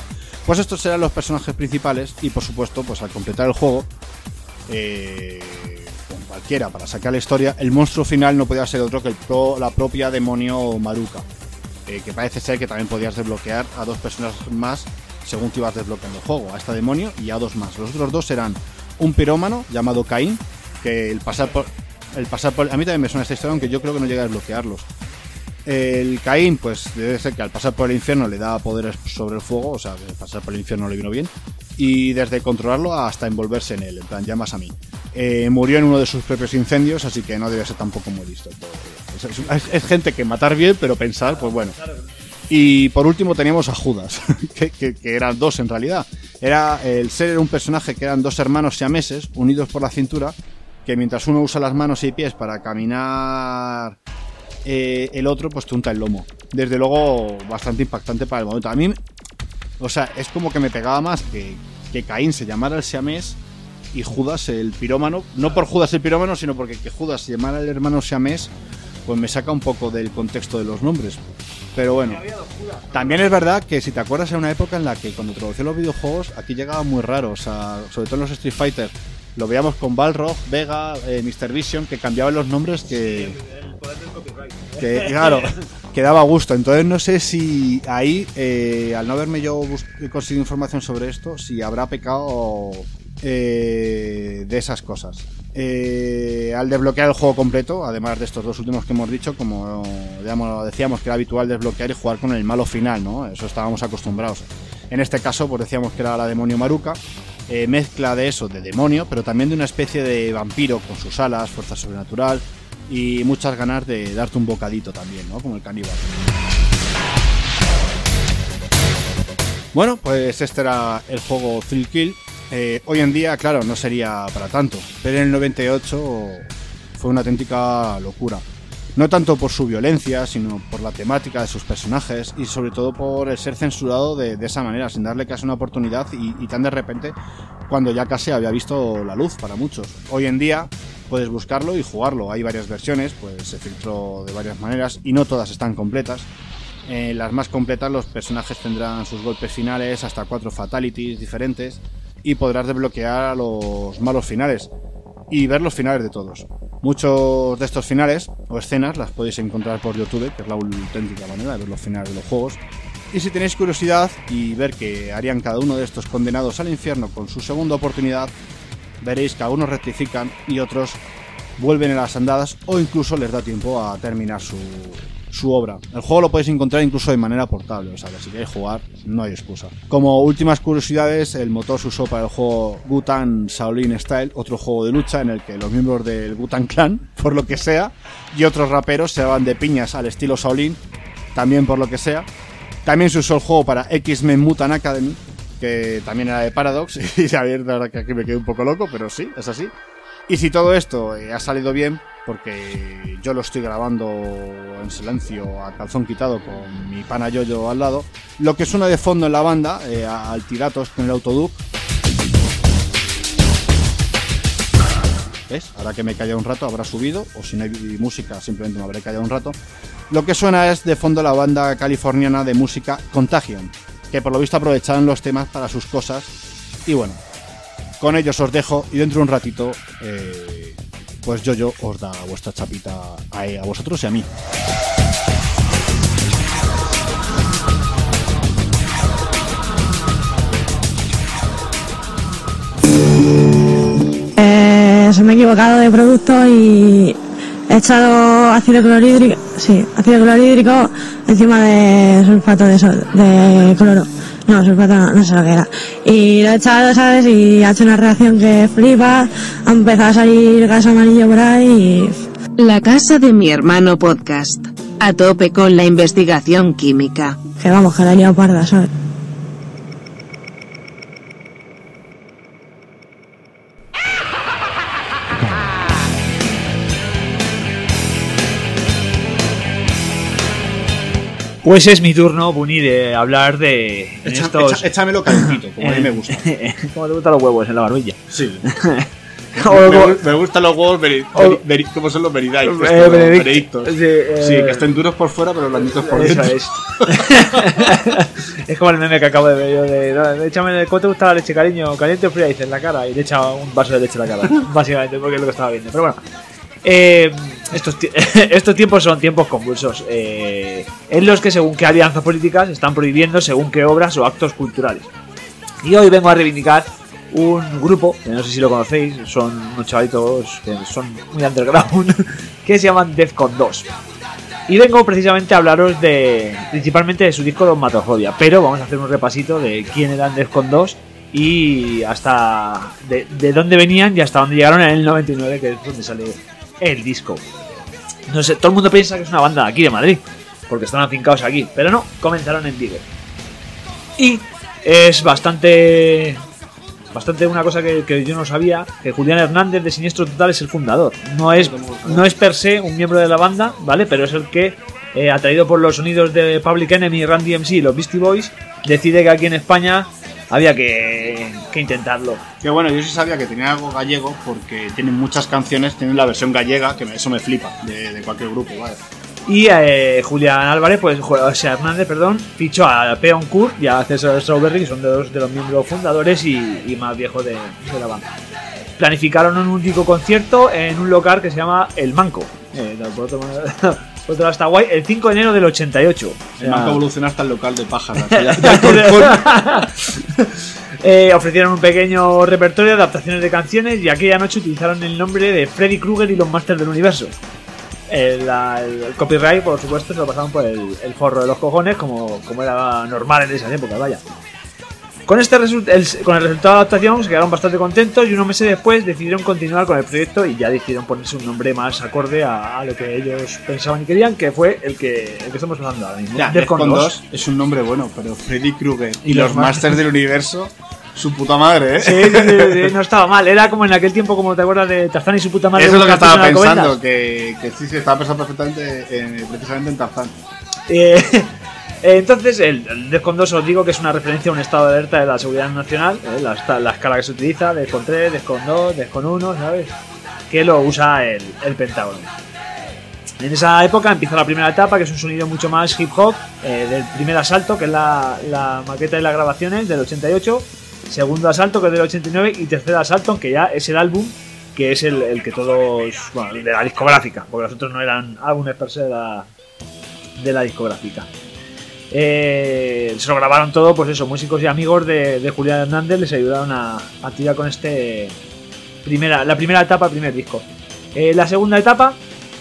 Pues estos serán los personajes principales y por supuesto, pues al completar el juego, eh, con cualquiera para sacar la historia, el monstruo final no podía ser otro que el pro, la propia demonio Maruka, eh, que parece ser que también podías desbloquear a dos personas más según te ibas desbloqueando el juego, a esta demonio y a dos más. Los otros dos eran un pirómano llamado Caín, que el pasar por... El pasar por... A mí también me suena esta historia, aunque yo creo que no llega a desbloquearlos. El Caín, pues debe ser que al pasar por el infierno le da poderes sobre el fuego, o sea, el pasar por el infierno le vino bien, y desde controlarlo hasta envolverse en él, en plan, llamas a mí. Eh, murió en uno de sus propios incendios, así que no debe ser tampoco muy listo. Es, es, es gente que matar bien, pero pensar, pues bueno. Y por último teníamos a Judas, que, que, que eran dos en realidad. Era el ser era un personaje que eran dos hermanos siameses, unidos por la cintura, que mientras uno usa las manos y pies para caminar, eh, el otro pues te unta el lomo. Desde luego bastante impactante para el momento. A mí, o sea, es como que me pegaba más que, que Caín se llamara el siamés y Judas el pirómano. No por Judas el pirómano, sino porque que Judas se llamara el hermano siamés, pues me saca un poco del contexto de los nombres. Pero bueno, también es verdad que si te acuerdas era una época en la que cuando introducían los videojuegos aquí llegaba muy raro, o sea, sobre todo en los Street Fighter. Lo veíamos con Balrog, Vega, eh, mister Vision, que cambiaban los nombres que... que claro, que daba gusto. Entonces no sé si ahí, eh, al no haberme yo conseguido información sobre esto, si habrá pecado eh, de esas cosas. Eh, al desbloquear el juego completo, además de estos dos últimos que hemos dicho, como digamos, decíamos que era habitual desbloquear y jugar con el malo final, ¿no? Eso estábamos acostumbrados. En este caso, pues decíamos que era la demonio Maruka. Eh, mezcla de eso, de demonio, pero también de una especie de vampiro con sus alas, fuerza sobrenatural y muchas ganas de darte un bocadito también, ¿no? Como el caníbal. Bueno, pues este era el juego Thrill Kill. Eh, hoy en día, claro, no sería para tanto, pero en el noventa y ocho fue una auténtica locura. No tanto por su violencia, sino por la temática de sus personajes y sobre todo por el ser censurado de, de esa manera, sin darle casi una oportunidad y, y tan de repente cuando ya casi había visto la luz para muchos. Hoy en día puedes buscarlo y jugarlo, hay varias versiones, pues se filtró de varias maneras y no todas están completas. En las más completas los personajes tendrán sus golpes finales, hasta cuatro fatalities diferentes y podrás desbloquear a los malos finales y ver los finales de todos. Muchos de estos finales o escenas las podéis encontrar por YouTube, que es la auténtica manera de ver los finales de los juegos. Y si tenéis curiosidad y ver que harían cada uno de estos condenados al infierno con su segunda oportunidad, veréis que algunos rectifican y otros vuelven a las andadas o incluso les da tiempo a terminar su, su obra. El juego lo podéis encontrar incluso de manera portable, o sea que si queréis jugar no hay excusa. Como últimas curiosidades, el motor se usó para el juego Wu-Tang Shaolin Style, otro juego de lucha en el que los miembros del Wu-Tang Clan, por lo que sea, y otros raperos se daban de piñas al estilo Shaolin, también por lo que sea. También se usó el juego para X-Men Mutant Academy, que también era de Paradox, y a ver, la verdad que aquí me quedé un poco loco, pero sí, es así. Y si todo esto eh, ha salido bien, porque yo lo estoy grabando en silencio a calzón quitado con mi pana Yoyo al lado, lo que suena de fondo en la banda, eh, al tiratos con el Autoduc, ¿ves? Ahora que me he callado un rato habrá subido, o si no hay música simplemente me habré callado un rato. Lo que suena es de fondo la banda californiana de música Contagion, que por lo visto aprovecharon los temas para sus cosas. Y bueno, con ellos os dejo y dentro de un ratito eh, pues Yoyo os da vuestra chapita a, a vosotros y a mí. Eh, se me he equivocado de producto y he echado ácido clorhídrico, sí, ácido clorhídrico encima de sulfato de, sol, de cloro. No, sulfato no, no sé lo que era. Y lo he echado, ¿sabes? Y ha hecho una reacción que flipa. Ha empezado a salir gas amarillo por ahí y... La casa de mi hermano podcast. A tope con la investigación química. Que vamos, que la he liado parda, ¿sabes? Pues es mi turno, Buni, de hablar de Echa, estos... echa, échamelo calentito, como a mí me gusta. Como te gustan los huevos en la barbilla. Sí. me, me gustan los huevos, veri, veri, veri, ¿cómo son los veridictos? Eh, veredictos. veredictos. Sí, eh, sí, que estén duros por fuera, pero blanditos por dentro. Eso es. Es como el meme que acabo de ver yo de, no, échame, ¿cómo te gusta la leche, cariño? ¿Caliente o fría? Dice en la cara y le echa un vaso de leche en la cara. Básicamente, porque es lo que estaba viendo. Pero bueno, eh, estos, estos tiempos son tiempos convulsos, eh, en los que según qué alianzas políticas están prohibiendo según qué obras o actos culturales. Y hoy vengo a reivindicar un grupo, que no sé si lo conocéis, son unos chavalitos que son muy underground, que se llaman Defcon dos. Y vengo precisamente a hablaros de principalmente de su disco Dogmatofobia, pero vamos a hacer un repasito de quién eran Defcon dos y hasta de, de dónde venían y hasta dónde llegaron en el noventa y nueve, que es donde sale el disco. No sé, todo el mundo piensa que es una banda de aquí de Madrid, porque están afincados aquí, pero no, comenzaron en Vigo. Y es bastante... Bastante una cosa que, que yo no sabía, que Julián Hernández de Siniestro Total es el fundador. No es, no es per se un miembro de la banda, ¿vale? Pero es el que, eh, atraído por los sonidos de Public Enemy, Randy M C y los Beastie Boys, decide que aquí en España había que, que intentarlo. Que bueno, yo sí sabía que tenía algo gallego porque tienen muchas canciones, tienen la versión gallega, que eso me flipa, de, de cualquier grupo, ¿vale? Y eh, Julián Álvarez, pues, o sea, Hernández, perdón, fichó a Peon Kurt y a César Strawberry, que son de los, de los miembros fundadores y, y más viejos de, de la banda. Planificaron un único concierto en un local que se llama El Manco. Eh, por otro lado, por otro lado está guay, el cinco de enero del ochenta y ocho. El o sea, Manco evoluciona hasta el local de pájaros. Ya, ya con, con... eh, ofrecieron un pequeño repertorio de adaptaciones de canciones y aquella noche utilizaron el nombre de Freddy Krueger y los Masters del Universo. El, la, el, el copyright, por supuesto, se lo pasaron por el, el forro de los cojones, como, como era normal en esas épocas, vaya. Con, este result, el, con el resultado de adaptación se quedaron bastante contentos y unos meses después decidieron continuar con el proyecto y ya decidieron ponerse un nombre más acorde a, a lo que ellos pensaban y querían, que fue el que, el que estamos hablando ahora mismo. Ya, Defcon dos es un nombre bueno, pero Freddy Krueger y, y los, los Masters del Universo... Su puta madre, ¿eh? Sí, sí, sí, sí, no estaba mal. Era como en aquel tiempo, como te acuerdas de Tarzán y su puta madre. Eso es lo que estaba pensando, que, que sí, sí, estaba pensando perfectamente en, precisamente en Tarzán. Eh, entonces, el, el Defcon dos os digo que es una referencia a un estado de alerta de la seguridad nacional, ¿eh? la, la escala que se utiliza, Defcon tres, Defcon dos, Defcon uno, ¿sabes? Que lo usa el, el Pentágono. En esa época empieza la primera etapa, que es un sonido mucho más hip hop, eh, del primer asalto, que es la, la maqueta y las grabaciones del ochenta y ocho. Segundo asalto, que es del ochenta y nueve, y tercer asalto, que ya es el álbum, que es el, el que todos, bueno, de la discográfica, porque los otros no eran álbumes per se de la, de la discográfica. Eh, se lo grabaron todo, pues eso, músicos y amigos de, de Julián Hernández les ayudaron a, a tirar con este primera, la primera etapa, el primer disco. Eh, la segunda etapa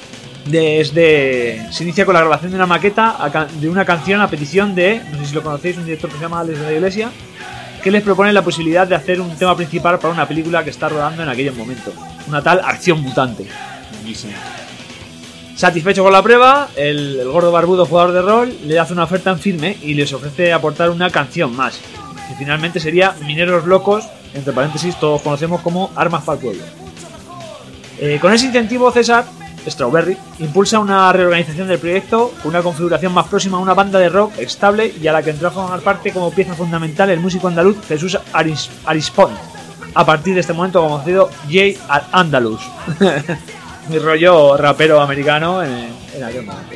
desde, se inicia con la grabación de una maqueta a, de una canción a petición de, no sé si lo conocéis, un director que se llama Alex de la Iglesia, que les propone la posibilidad de hacer un tema principal para una película que está rodando en aquellos momentos, una tal Acción Mutante. Buenísimo. Satisfecho con la prueba, el, el gordo barbudo jugador de rol le hace una oferta en firme y les ofrece aportar una canción más, que finalmente sería Mineros Locos, entre paréntesis todos conocemos como Armas para el Pueblo. Eh, con ese incentivo, César Strawberry impulsa una reorganización del proyecto con una configuración más próxima a una banda de rock estable y a la que entró a formar parte como pieza fundamental el músico andaluz Jesús Aris, Arispón, a partir de este momento conocido Jay Andalus. Mi rollo rapero americano en, en aquel momento.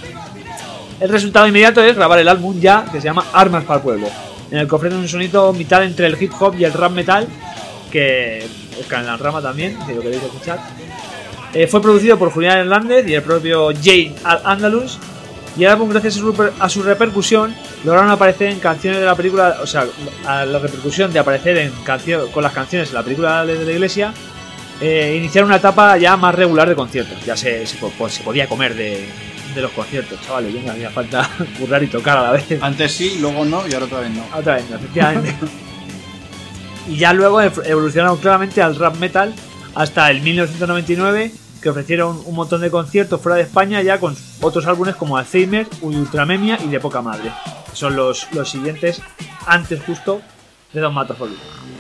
El resultado inmediato es grabar el álbum ya, que se llama Armas para el Pueblo, en el que ofrecen un sonido mitad entre el hip hop y el rap metal, que es Canal Rama también, si lo queréis escuchar. Eh, fue producido por Julián Hernández y el propio Jay Andalus, y el álbum, gracias a su, a su repercusión, lograron aparecer en canciones de la película, o sea, a la repercusión de aparecer en cancio, con las canciones en la película de la Iglesia, eh, iniciaron una etapa ya más regular de conciertos. Ya se, se, pues, se podía comer de, de los conciertos, chavales, ya no hacía falta currar y tocar a la vez. Antes sí, luego no, y ahora otra vez no. Otra vez no, efectivamente. Y ya luego evolucionaron claramente al rap metal hasta el mil novecientos noventa y nueve, que ofrecieron un montón de conciertos fuera de España ya con otros álbumes como Alzheimer, Ultramemia y De Poca Madre, que son los, los siguientes antes justo de Dogmatofobia.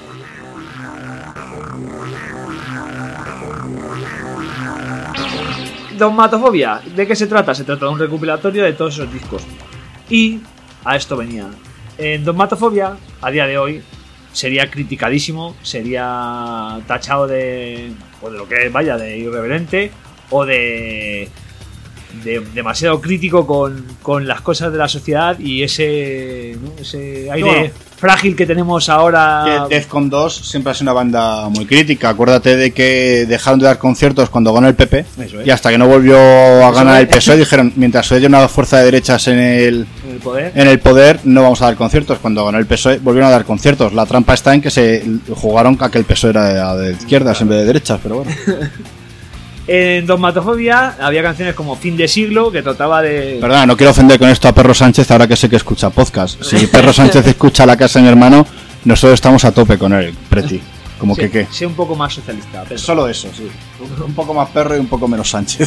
Dogmatofobia, ¿de qué se trata? Se trata de un recopilatorio de todos esos discos. Y a esto venía. En Dogmatofobia, a día de hoy, sería criticadísimo, sería tachado de, o de lo que es, vaya, de irreverente o de de- demasiado crítico con, con las cosas de la sociedad y ese, ¿no? ese aire Bueno. frágil que tenemos ahora. Que Defcon dos siempre ha sido una banda muy crítica. Acuérdate de que dejaron de dar conciertos cuando ganó el P P. Eso es. Y hasta que no volvió a Eso ganar es. el P S O E dijeron, mientras haya una fuerza de derechas en el, En el poder. en el poder, no vamos a dar conciertos. Cuando ganó el P S O E volvieron a dar conciertos. La trampa está en que se jugaron a que el P S O E era de izquierdas en vez de derechas, pero bueno. En Dogmatofobia había canciones como Fin de Siglo, que trataba de... Perdona, no quiero ofender con esto a Perro Sánchez ahora que sé que escucha podcast. Si Perro Sánchez escucha La Casa de mi hermano, nosotros estamos a tope con él, Preti. Como Sí, que qué. Sea un poco más socialista. Pero... Solo eso, sí. Un poco más perro y un poco menos Sánchez.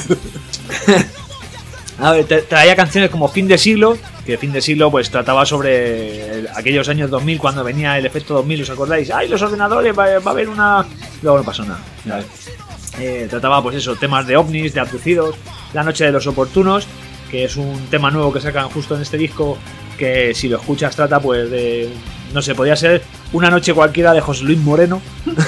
A ver, tra- traía canciones como Fin de Siglo, que Fin de Siglo pues trataba sobre el- aquellos años dos mil cuando venía el efecto dos mil, ¿os acordáis? ¡Ay, los ordenadores! Va, va a haber una... Luego no pasó nada. Eh, trataba pues eso, temas de ovnis, de abducidos, La Noche de los Oportunos, que es un tema nuevo que sacan justo en este disco, que si lo escuchas trata pues de... No sé, podría ser Una noche cualquiera de José Luis Moreno.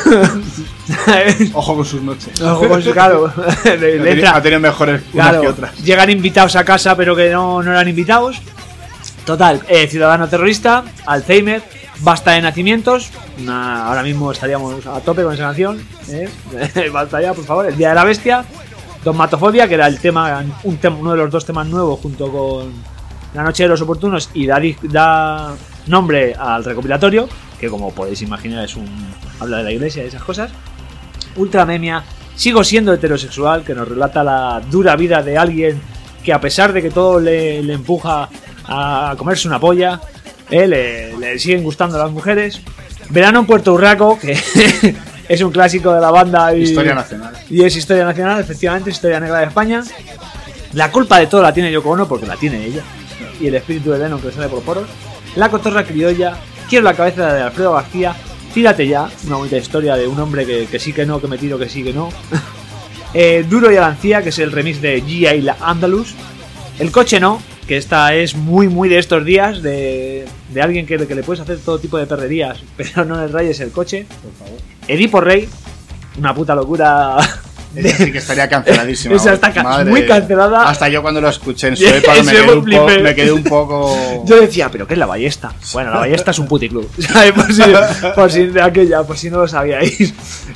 Ojo con sus noches. Ojo con su- claro. Le- Ha le tenido- entra- ha tenido mejores unas Claro, que otras. llegan invitados a casa pero que no, no eran invitados. Total, eh, Ciudadano Terrorista, Alzheimer, Basta de Nacimientos. Una- ahora mismo estaríamos a tope con esa canción. ¿eh? Basta ya, por favor. El Día de la Bestia. Dogmatofobia, que era el tema, un tema, uno de los dos temas nuevos junto con La Noche de los Oportunos y da, dis- da nombre al recopilatorio, que como podéis imaginar es un habla de la iglesia y esas cosas. Ultramemia, Sigo siendo heterosexual, que nos relata la dura vida de alguien que a pesar de que todo le, le empuja a comerse una polla, eh, le, le siguen gustando las mujeres. Verano en Puerto Urraco, que es un clásico de la banda y, Historia nacional. y es historia nacional, efectivamente, historia negra de España. La culpa de todo la tiene Yoko Ono porque la tiene ella, y el espíritu de Lennon que le sale por poros. La cotorra criolla, Quiero la cabeza de Alfredo García, Tírate ya, una bonita historia de un hombre que, que sí que no, que me tiro, que sí que no. eh, Duro y Alancía, que es el remix de G I La Andalus. El coche no, que esta es muy muy de estos días, de, de alguien que, que le puedes hacer todo tipo de perrerías, pero no le rayes el coche. Por favor. Edipo Rey, una puta locura. Esa sí que estaría canceladísima. Esa está ca- Madre. muy cancelada. Hasta yo cuando lo escuché en su época me, Ese quedé un flipé. po- me quedé un poco... Yo decía, ¿pero qué es la ballesta? Bueno, la ballesta es un puticlub. ¿Sabes? Por si, por si de aquella, por si no lo sabíais.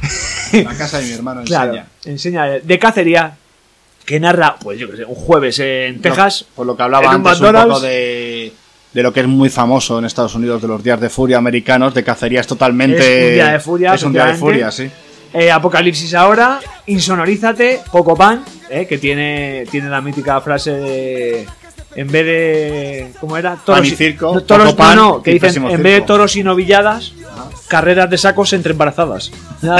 La casa de mi hermano enseña. Claro, enseña de cacería, que narra, pues yo qué sé, un jueves en Texas. Por lo que hablaba en un antes un McDonald's. poco de, de lo que es muy famoso en Estados Unidos, de los días de furia americanos, de cacería es totalmente... Es un día de furia, Es un día de efectivamente. furia, sí. Eh, Apocalipsis ahora, Insonorízate, Poco Pan, eh, que tiene, tiene la mítica frase de... En vez de... ¿Cómo era? Pan y circo, no, toros, poco pan no, no, que y dicen, pésimo en vez de circo. toros y novilladas, carreras de sacos entre embarazadas.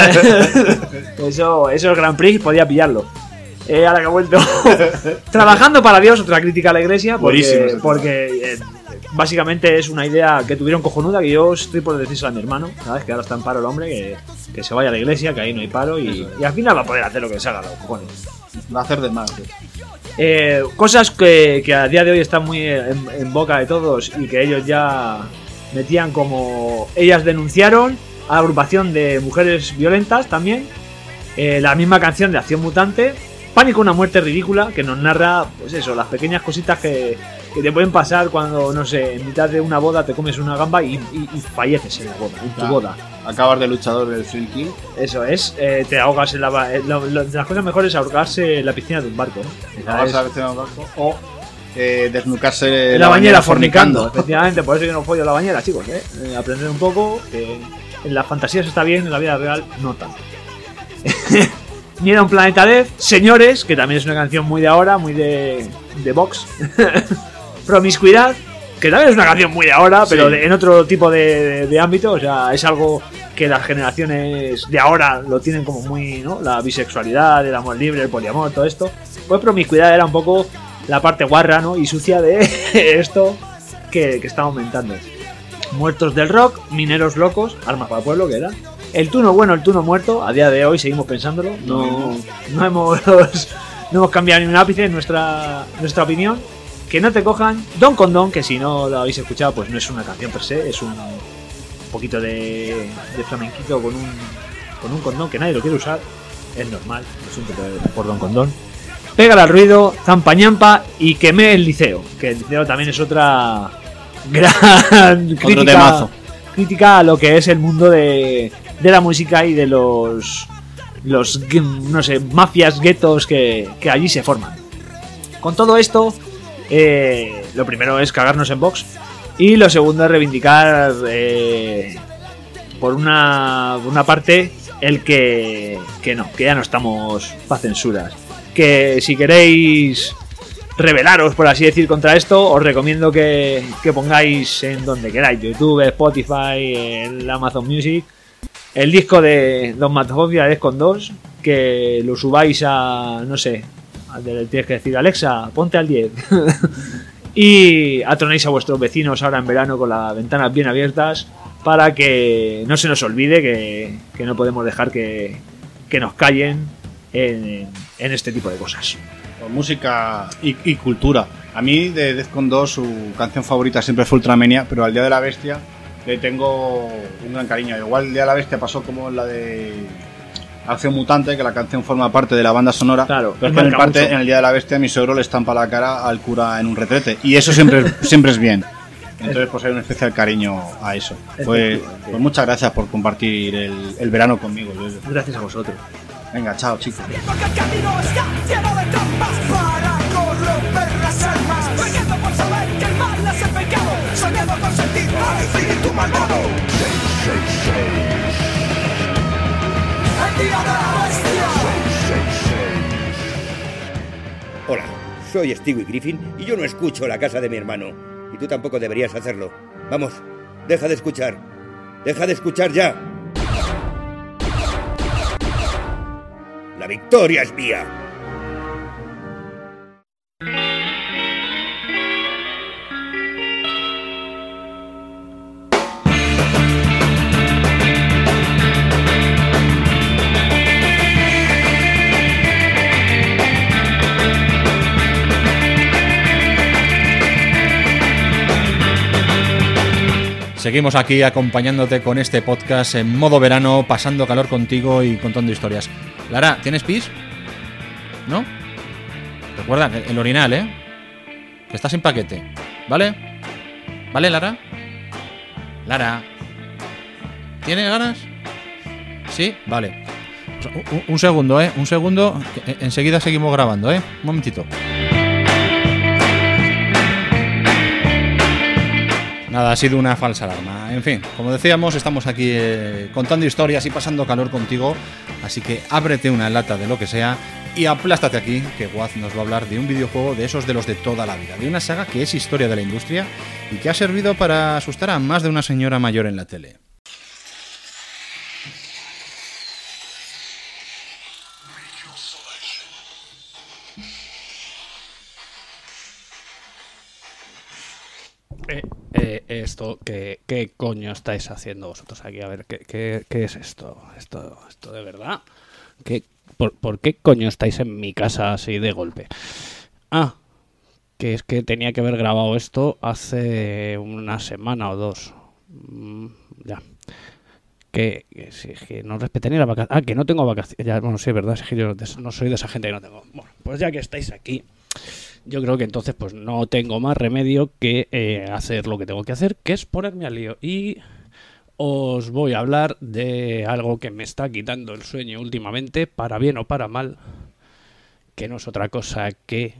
eso, eso el Grand Prix podía pillarlo. Eh, ahora que ha vuelto. Trabajando para Dios, otra crítica a la iglesia, Buenísimo porque, ese porque eh, básicamente es una idea que tuvieron cojonuda, que yo estoy por decírselo a mi hermano, ¿sabes? Que ahora está en paro el hombre, que, que se vaya a la iglesia, que ahí no hay paro, y, y al final va a poder hacer lo que se haga, los cojones. Va a hacer de más. tío. Eh, cosas que, que a día de hoy están muy en, en boca de todos y que ellos ya metían como... Ellas denunciaron a la agrupación de mujeres violentas también. Eh, la misma canción de Acción Mutante. Pánico, una muerte ridícula, que nos narra, pues eso, las pequeñas cositas que, que te pueden pasar cuando, no sé, en mitad de una boda te comes una gamba y, y- y falleces en la boda, en tu Claro. boda. Acabas de luchador del Thrill King. Eso es, eh, te ahogas en la... ba- eh, lo- lo- de las cosas mejores es ahogarse en la piscina de un barco, ¿no? Esa Acabas es- a veces en el barco, o eh, desnucarse en la bañera fornicando, efectivamente, por eso yo no follo la bañera, chicos, ¿eh? Eh, aprender un poco, que en las fantasías está bien, en la vida real no tanto. Miedo a un planeta Death, Señores, que también es una canción muy de ahora, muy de, de Vox. Promiscuidad, que también es una canción muy de ahora, pero Sí. de- en otro tipo de, de- de ámbito, o sea, es algo que las generaciones de ahora lo tienen como muy, ¿no? La bisexualidad, el amor libre, el poliamor, todo esto. Pues Promiscuidad era un poco la parte guarra, ¿no? Y sucia de esto que, que está aumentando. Muertos del rock, Mineros locos, Armas para el pueblo, que era. El Tuno bueno, el Tuno muerto, a día de hoy seguimos pensándolo. No, no hemos no hemos cambiado ni un ápice en nuestra, nuestra opinión. Que no te cojan Don Condón, que si no lo habéis escuchado, pues no es una canción per se, es un poquito de, de flamenquito con un, con un condón que nadie lo quiere usar. Es normal, es un poco por Don Condón. Pégale al ruido, Zampa ñampa y Quemé el liceo. Que el liceo también es otra gran crítica, temazo. crítica a lo que es el mundo de, de la música y de los, los no sé, mafias, guetos que, que allí se forman. Con todo esto, eh, lo primero es cagarnos en Vox. Y lo segundo es reivindicar, eh, por una, por una parte, el que, que no, que ya no estamos para censuras. Que si queréis rebelaros, por así decir, contra esto, os recomiendo que, que pongáis en donde queráis, YouTube, Spotify, el Amazon Music, el disco de Don Matofobia de con dos, que lo subáis a, no sé, tienes que decir, Alexa, ponte al diez. Y atronéis a vuestros vecinos ahora en verano con las ventanas bien abiertas para que no se nos olvide que, que no podemos dejar que, que nos callen en, en este tipo de cosas. Pues música y, y cultura. A mí de Defcon dos su canción favorita siempre fue Ultramania, pero al Día de la Bestia le tengo un gran cariño. Igual el Día de la Bestia pasó como la de Acción Mutante, que la canción forma parte de la banda sonora. Claro, pero es que en, el parte, en el Día de la Bestia mi suegro le estampa la cara al cura en un retrete. Y eso siempre, siempre es bien. Entonces pues hay un especial cariño a eso. Pues, pues muchas gracias por compartir el, el verano conmigo. Gracias a vosotros. Venga, chao chicos. Porque el camino está lleno de trampas para corromper las almas. Peleando por saber que el mal es el pecado, soñando con sentir al espíritu malvado. seis seis seis. El día de la bestia. seis seis seis. Hola, soy Stewie Griffin y yo no escucho La Casa de mi Hermano. Y tú tampoco deberías hacerlo. Vamos, deja de escuchar. Deja de escuchar ya. La victoria es mía. Seguimos aquí acompañándote con este podcast en modo verano, pasando calor contigo y contando historias. Lara, ¿tienes pis? ¿No? Recuerda, el orinal, ¿eh? Que está sin paquete, ¿vale? ¿Vale, Lara? Lara, ¿tienes ganas? ¿Sí? Vale. Pues un, un segundo, ¿eh? Un segundo, que enseguida seguimos grabando, ¿eh? Un momentito. Nada, ha sido una falsa alarma. En fin, como decíamos, estamos aquí eh, contando historias y pasando calor contigo. Así que ábrete una lata de lo que sea y aplástate aquí, que Waz nos va a hablar de un videojuego de esos de los de toda la vida. De una saga que es historia de la industria y que ha servido para asustar a más de una señora mayor en la tele. Eh, eh, esto, ¿qué, ¿qué coño estáis haciendo vosotros aquí? A ver, ¿qué, qué, qué es esto? ¿Esto esto de verdad? ¿Qué, por, ¿Por qué coño estáis en mi casa así de golpe? Ah, que es que tenía que haber grabado esto hace una semana o dos. Mm, ya. Que, que, sí, que no respeté ni la vacación. Ah, que no tengo vacaciones. Ya, bueno, sí, es verdad, es que yo no soy de esa gente que no tengo. Bueno, pues ya que estáis aquí, yo creo que entonces pues no tengo más remedio que eh, hacer lo que tengo que hacer, que es ponerme al lío. Y os voy a hablar de algo que me está quitando el sueño últimamente, para bien o para mal, que no es otra cosa que...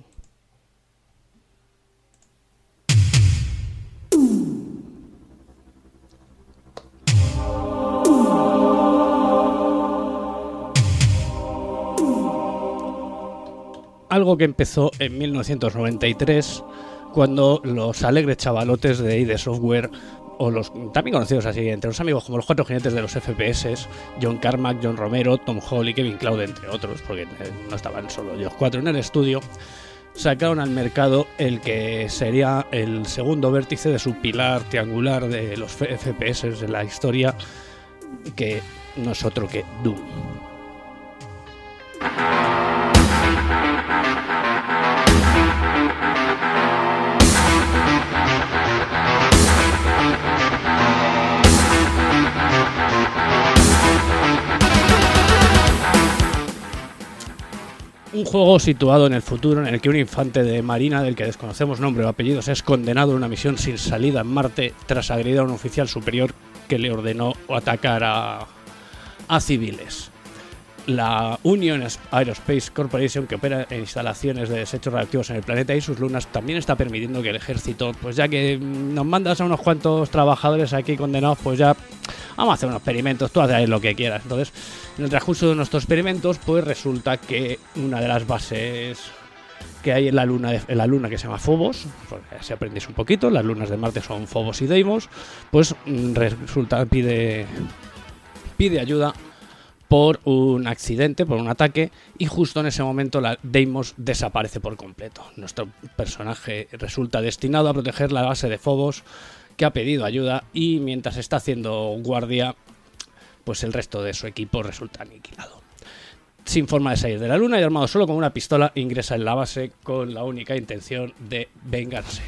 algo que empezó en mil novecientos noventa y tres, cuando los alegres chavalotes de I D Software, o los también conocidos así entre los amigos como los cuatro jinetes de los F P S, John Carmack, John Romero, Tom Hall y Kevin Cloud, entre otros, porque no estaban solo ellos cuatro en el estudio, sacaron al mercado el que sería el segundo vértice de su pilar triangular de los F P S de la historia, que no es otro que Doom. Un juego situado en el futuro en el que un infante de marina del que desconocemos nombre o apellidos es condenado a una misión sin salida en Marte tras agredir a un oficial superior que le ordenó atacar a, a civiles. La Union Aerospace Corporation, que opera en instalaciones de desechos reactivos en el planeta y sus lunas, también está permitiendo que el ejército, pues ya que nos mandas a unos cuantos trabajadores aquí condenados, pues ya vamos a hacer unos experimentos, tú haces lo que quieras. Entonces, en el transcurso de nuestros experimentos, pues resulta que una de las bases que hay en la luna, en la luna que se llama Phobos, porque si aprendéis un poquito, las lunas de Marte son Phobos y Deimos, pues resulta, pide, pide ayuda por un accidente, por un ataque, y justo en ese momento la Deimos desaparece por completo. Nuestro personaje resulta destinado a proteger la base de Phobos, que ha pedido ayuda, y mientras está haciendo guardia, pues el resto de su equipo resulta aniquilado. Sin forma de salir de la luna y armado solo con una pistola, ingresa en la base con la única intención de vengarse.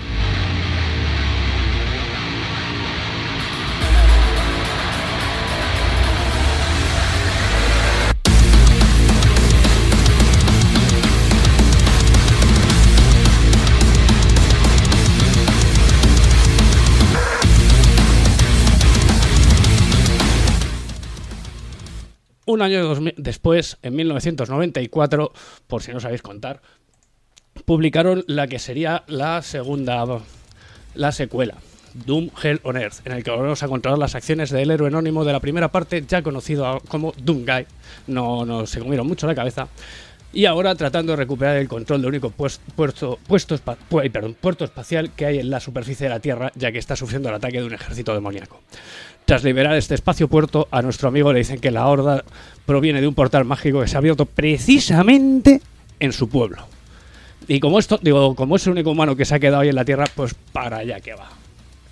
Un año después, en mil novecientos noventa y cuatro, por si no sabéis contar, publicaron la que sería la segunda, la secuela, Doom Hell on Earth, en el que volvemos a controlar las acciones del héroe anónimo de la primera parte, ya conocido como Doom Guy. No, no se comieron mucho la cabeza. Y ahora tratando de recuperar el control del único puesto, puerto, puesto, espa, pu, perdón, puerto espacial que hay en la superficie de la Tierra, ya que está sufriendo el ataque de un ejército demoníaco. Tras liberar este espacio puerto, a nuestro amigo le dicen que la horda proviene de un portal mágico que se ha abierto precisamente en su pueblo. Y como esto, digo, como es el único humano que se ha quedado ahí en la Tierra, pues para allá que va.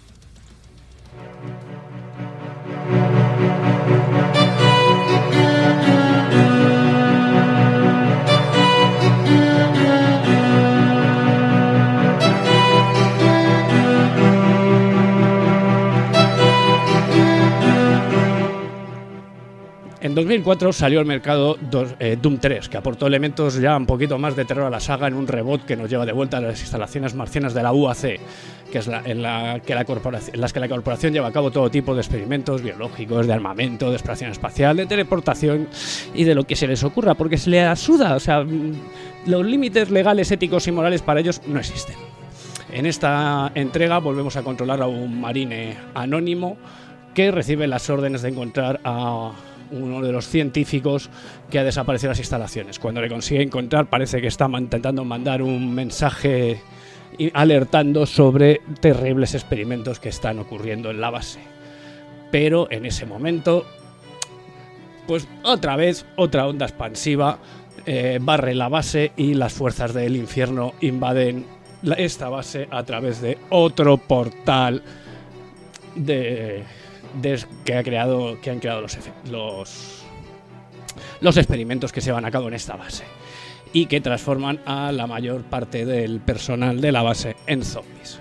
En dos mil cuatro salió al mercado dos, eh, Doom tres, que aportó elementos ya un poquito más de terror a la saga en un reboot que nos lleva de vuelta a las instalaciones marcianas de la U A C, que es la, en, la que la corporación, en las que la corporación lleva a cabo todo tipo de experimentos biológicos, de armamento, de exploración espacial, de teleportación y de lo que se les ocurra, porque se les suda, o sea, los límites legales, éticos y morales para ellos no existen. En esta entrega volvemos a controlar a un marine anónimo que recibe las órdenes de encontrar a uno de los científicos que ha desaparecido en las instalaciones. Cuando le consigue encontrar, parece que está intentando mandar un mensaje alertando sobre terribles experimentos que están ocurriendo en la base. Pero en ese momento, pues otra vez, otra onda expansiva eh, barre la base y las fuerzas del infierno invaden la, esta base a través de otro portal de... De, que, ha creado, que han creado los, los, los experimentos que se van a cabo en esta base y que transforman a la mayor parte del personal de la base en zombies.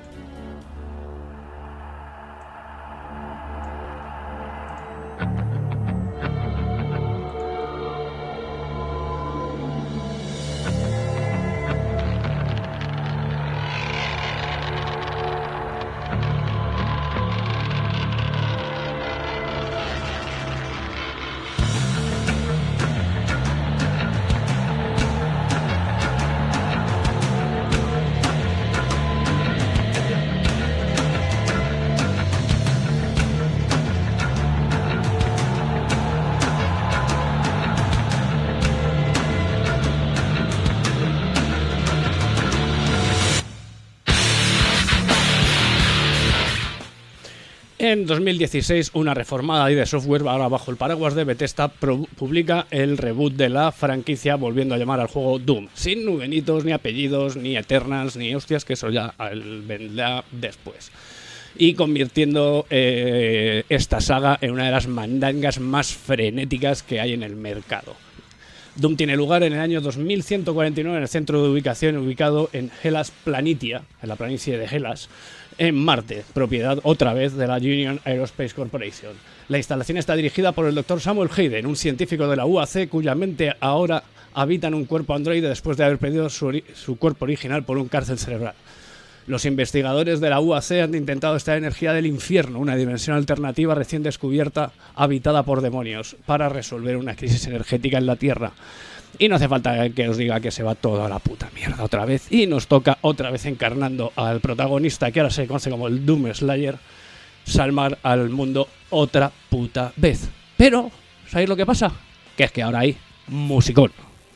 En dos mil dieciséis, una reformada I D Software, ahora bajo el paraguas de Bethesda, publica el reboot de la franquicia, volviendo a llamar al juego Doom, sin nubenitos, ni apellidos, ni Eternals, ni hostias, que eso ya vendrá después. Y convirtiendo eh, esta saga en una de las mandangas más frenéticas que hay en el mercado. Doom tiene lugar en el año dos mil ciento cuarenta y nueve en el centro de ubicación ubicado en Hellas Planitia, en la planicie de Hellas, en Marte, propiedad otra vez de la Union Aerospace Corporation. La instalación está dirigida por el doctor Samuel Hayden, un científico de la U A C cuya mente ahora habita en un cuerpo androide después de haber perdido su, ori- su cuerpo original por un cárcel cerebral. Los investigadores de la U A C han intentado extraer energía del infierno, una dimensión alternativa recién descubierta, habitada por demonios, para resolver una crisis energética en la Tierra. Y no hace falta que os diga que se va toda la puta mierda otra vez. Y nos toca otra vez encarnando al protagonista, que ahora se conoce como el Doom Slayer, salvar al mundo otra puta vez. Pero, ¿sabéis lo que pasa? Que es que ahora hay musicón.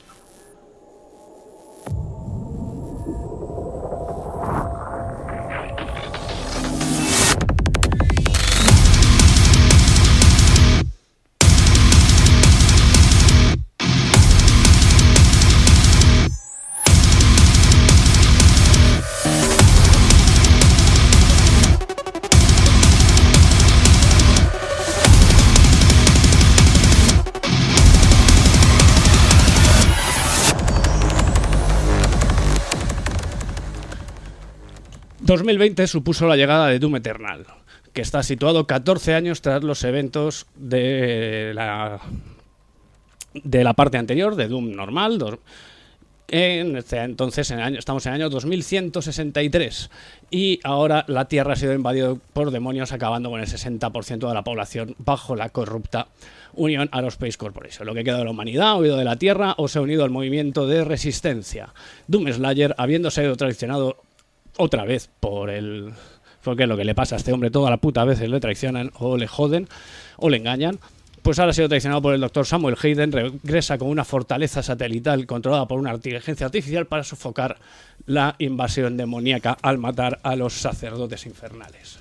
dos mil veinte supuso la llegada de Doom Eternal, que está situado catorce años tras los eventos de la, de la parte anterior, de Doom normal. Dos, en este, entonces en el año, estamos en el año dos mil ciento sesenta y tres y ahora la Tierra ha sido invadida por demonios, acabando con el sesenta por ciento de la población bajo la corrupta Union Aerospace Corporation. Lo que queda de la humanidad ha huido de la Tierra o se ha unido al movimiento de resistencia. Doom Slayer, habiendo sido traicionado otra vez por el... porque es lo que le pasa a este hombre, toda la puta veces le traicionan o le joden o le engañan, pues ahora ha sido traicionado por el doctor Samuel Hayden, regresa con una fortaleza satelital controlada por una inteligencia artificial para sofocar la invasión demoníaca al matar a los sacerdotes infernales.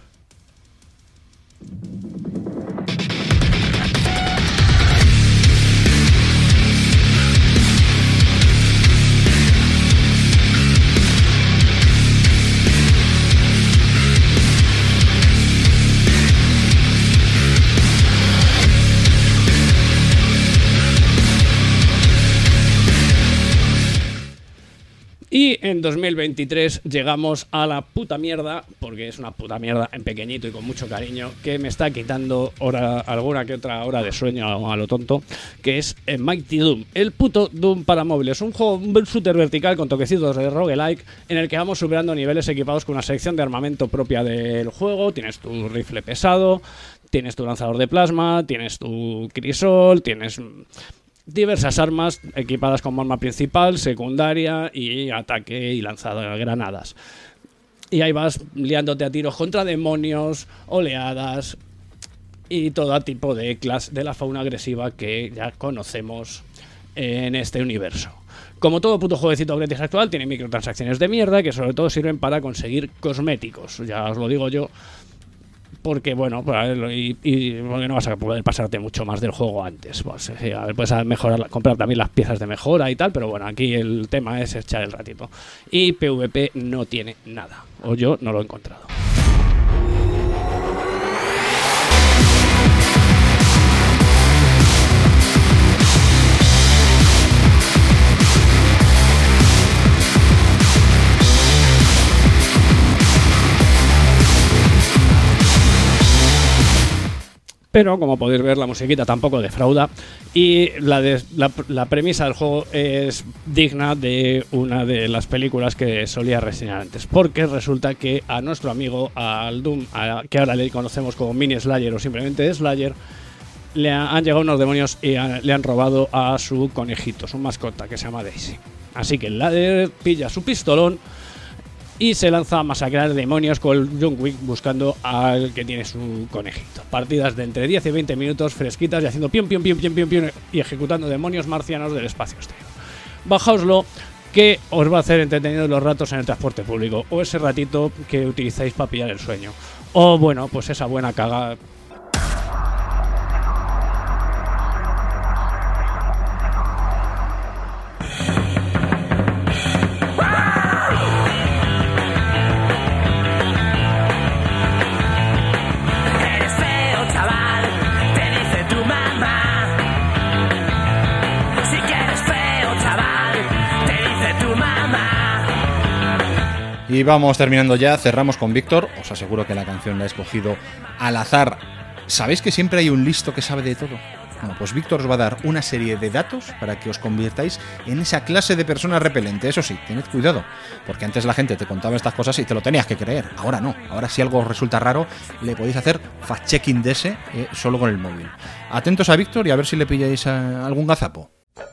Y en dos mil veintitrés llegamos a la puta mierda, porque es una puta mierda en pequeñito y con mucho cariño, que me está quitando hora, alguna que otra hora de sueño a lo tonto, que es Mighty Doom, el puto Doom para móviles. Un juego, un shooter vertical con toquecitos de roguelike, en el que vamos superando niveles equipados con una sección de armamento propia del juego. Tienes tu rifle pesado, tienes tu lanzador de plasma, tienes tu crisol, tienes... diversas armas equipadas como arma principal, secundaria y ataque y lanzada de granadas. Y ahí vas liándote a tiros contra demonios, oleadas y todo tipo de clase de la fauna agresiva que ya conocemos en este universo. Como todo puto jueguecito gratis actual, tiene microtransacciones de mierda que sobre todo sirven para conseguir cosméticos. Ya os lo digo yo, porque bueno, y, y porque no vas a poder pasarte mucho más del juego antes. Pues, sí, a ver, puedes mejorar, comprar también las piezas de mejora y tal, pero bueno, aquí el tema es echar el ratito. Y PvP no tiene nada, o yo no lo he encontrado. Pero, como podéis ver, la musiquita tampoco defrauda y la, de, la, la premisa del juego es digna de una de las películas que solía reseñar antes, porque resulta que a nuestro amigo, al Doom, a, que ahora le conocemos como Mini Slayer o simplemente Slayer, le ha, han llegado unos demonios y a, le han robado a su conejito, su mascota, que se llama Daisy. Así que el Slayer pilla su pistolón y se lanza a masacrar demonios con John Wick buscando al que tiene su conejito. Partidas de entre diez y veinte minutos fresquitas y haciendo pium pium pium pium pium, pium y ejecutando demonios marcianos del espacio exterior. Bajaoslo, que os va a hacer entretenido los ratos en el transporte público o ese ratito que utilizáis para pillar el sueño. O bueno, pues esa buena cagada. Y vamos terminando ya, cerramos con Víctor. Os aseguro que la canción la he escogido al azar. ¿Sabéis que siempre hay un listo que sabe de todo? Bueno, pues Víctor os va a dar una serie de datos para que os convirtáis en esa clase de persona repelente. Eso sí, tened cuidado, porque antes la gente te contaba estas cosas y te lo tenías que creer. Ahora no, ahora si algo os resulta raro, le podéis hacer fact-checking de ese eh, solo con el móvil. Atentos a Víctor y a ver si le pilláis a algún gazapo.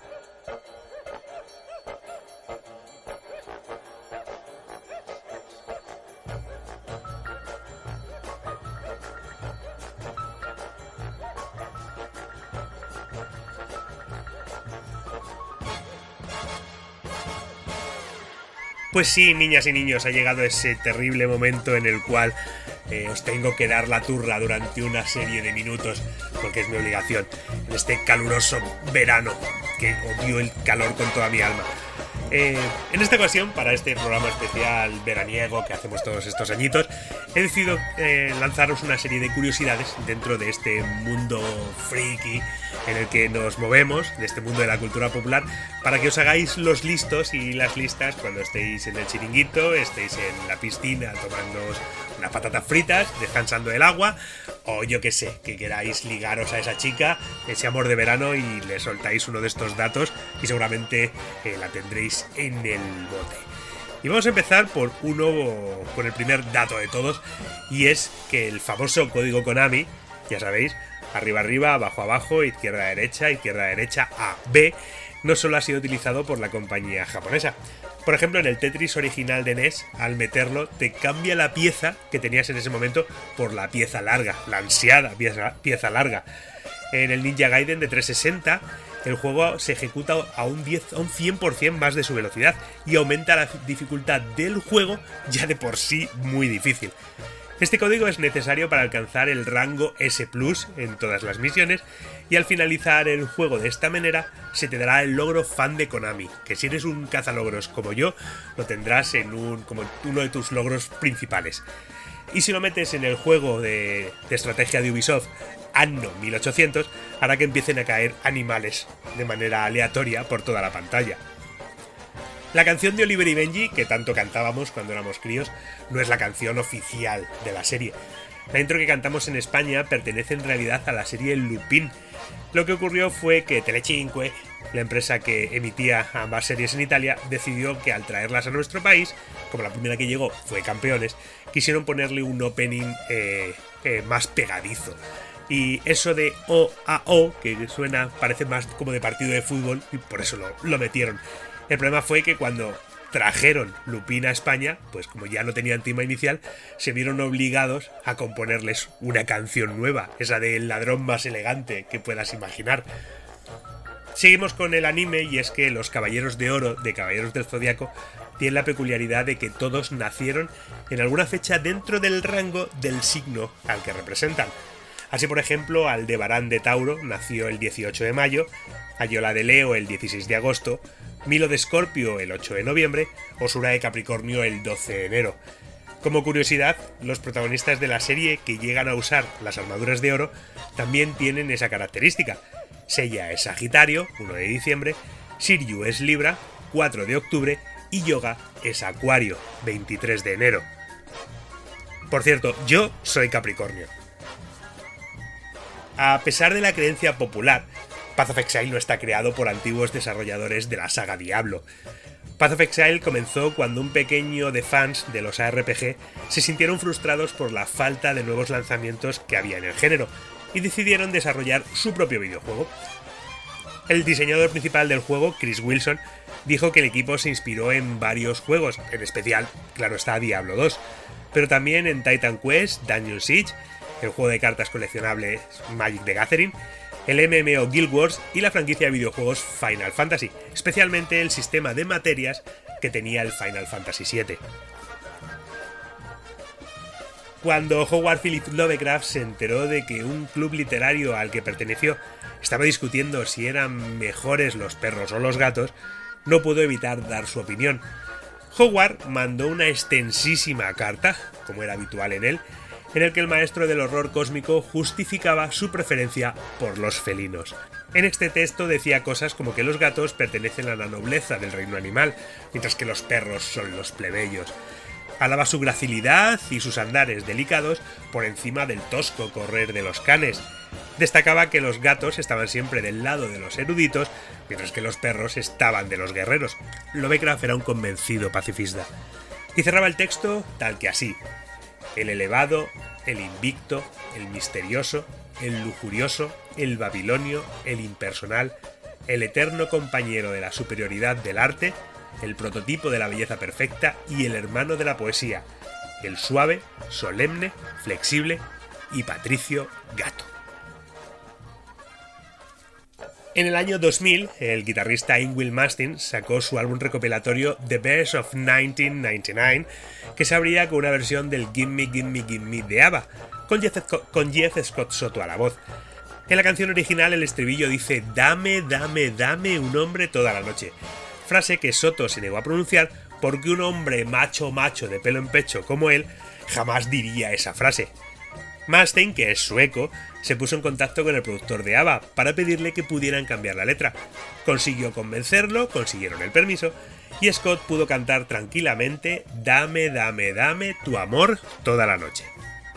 Pues sí, niñas y niños, ha llegado ese terrible momento en el cual eh, os tengo que dar la turra durante una serie de minutos, porque es mi obligación, en este caluroso verano, que odio el calor con toda mi alma. Eh, en esta ocasión, para este programa especial veraniego que hacemos todos estos añitos, he decidido eh, lanzaros una serie de curiosidades dentro de este mundo friki en el que nos movemos, de este mundo de la cultura popular, para que os hagáis los listos y las listas cuando estéis en el chiringuito, estéis en la piscina tomándoos unas patatas fritas, descansando del agua, o yo que sé, que queráis ligaros a esa chica, ese amor de verano, y le soltáis uno de estos datos y seguramente eh, la tendréis en el bote. Y vamos a empezar por uno, por el primer dato de todos, y es que el famoso código Konami, ya sabéis, arriba arriba, abajo abajo, izquierda derecha, izquierda derecha, A, B, no solo ha sido utilizado por la compañía japonesa. Por ejemplo, en el Tetris original de N E S, al meterlo, te cambia la pieza que tenías en ese momento por la pieza larga, la ansiada pieza, pieza larga. En el Ninja Gaiden de trescientos sesenta, el juego se ejecuta a un, diez, a un cien por ciento más de su velocidad y aumenta la dificultad del juego, ya de por sí muy difícil. Este código es necesario para alcanzar el rango S plus en todas las misiones, y al finalizar el juego de esta manera se te dará el logro fan de Konami, que si eres un cazalogros como yo, lo tendrás en un, como uno de tus logros principales. Y si lo metes en el juego de, de estrategia de Ubisoft Anno mil ochocientos, hará que empiecen a caer animales de manera aleatoria por toda la pantalla. La canción de Oliver y Benji, que tanto cantábamos cuando éramos críos, no es la canción oficial de la serie. La intro que cantamos en España pertenece en realidad a la serie Lupin. Lo que ocurrió fue que Telecinque, la empresa que emitía ambas series en Italia, decidió que al traerlas a nuestro país, como la primera que llegó fue Campeones, quisieron ponerle un opening eh, eh, más pegadizo. Y eso de O a O, que suena, parece más como de partido de fútbol, y por eso lo, lo metieron. El problema fue que cuando trajeron Lupin a España, pues como ya no tenían tema inicial, se vieron obligados a componerles una canción nueva, esa del ladrón más elegante que puedas imaginar. Seguimos con el anime, y es que los Caballeros de Oro de Caballeros del Zodiaco tienen la peculiaridad de que todos nacieron en alguna fecha dentro del rango del signo al que representan. Así, por ejemplo, Aldebarán de Tauro nació el dieciocho de mayo, Ayola de Leo el dieciséis de agosto, Milo de Escorpio el ocho de noviembre o Sura de Capricornio el doce de enero. Como curiosidad, los protagonistas de la serie que llegan a usar las armaduras de oro también tienen esa característica. Seiya es Sagitario, uno de diciembre, Shiryu es Libra, cuatro de octubre, y Yoga es Acuario, veintitrés de enero. Por cierto, yo soy Capricornio. A pesar de la creencia popular, Path of Exile no está creado por antiguos desarrolladores de la saga Diablo. Path of Exile comenzó cuando un pequeño de fans de los A R P G se sintieron frustrados por la falta de nuevos lanzamientos que había en el género y decidieron desarrollar su propio videojuego. El diseñador principal del juego, Chris Wilson, dijo que el equipo se inspiró en varios juegos, en especial, claro está, Diablo dos, pero también en Titan Quest, Dungeon Siege, el juego de cartas coleccionables Magic the Gathering, el M M O Guild Wars y la franquicia de videojuegos Final Fantasy, especialmente el sistema de materias que tenía el Final Fantasy siete. Cuando Howard Phillips Lovecraft se enteró de que un club literario al que perteneció estaba discutiendo si eran mejores los perros o los gatos, no pudo evitar dar su opinión. Howard mandó una extensísima carta, como era habitual en él, en el que el maestro del horror cósmico justificaba su preferencia por los felinos. En este texto decía cosas como que los gatos pertenecen a la nobleza del reino animal, mientras que los perros son los plebeyos. Alaba su gracilidad y sus andares delicados por encima del tosco correr de los canes. Destacaba que los gatos estaban siempre del lado de los eruditos, mientras que los perros estaban de los guerreros. Lovecraft era un convencido pacifista. Y cerraba el texto tal que así: el elevado, el invicto, el misterioso, el lujurioso, el babilonio, el impersonal, el eterno compañero de la superioridad del arte, el prototipo de la belleza perfecta y el hermano de la poesía, el suave, solemne, flexible y patricio gato. En el año dos mil, el guitarrista Ingwill Mastin sacó su álbum recopilatorio The Best of mil novecientos noventa y nueve, que se abría con una versión del Gimme Gimme Gimme de ABBA, con Jeff, con Jeff Scott Soto a la voz. En la canción original el estribillo dice «Dame, dame, dame un hombre toda la noche», frase que Soto se negó a pronunciar porque un hombre macho macho de pelo en pecho como él jamás diría esa frase. Mustaine, que es sueco, se puso en contacto con el productor de ABBA para pedirle que pudieran cambiar la letra. Consiguió convencerlo, consiguieron el permiso, y Scott pudo cantar tranquilamente «Dame, dame, dame tu amor toda la noche».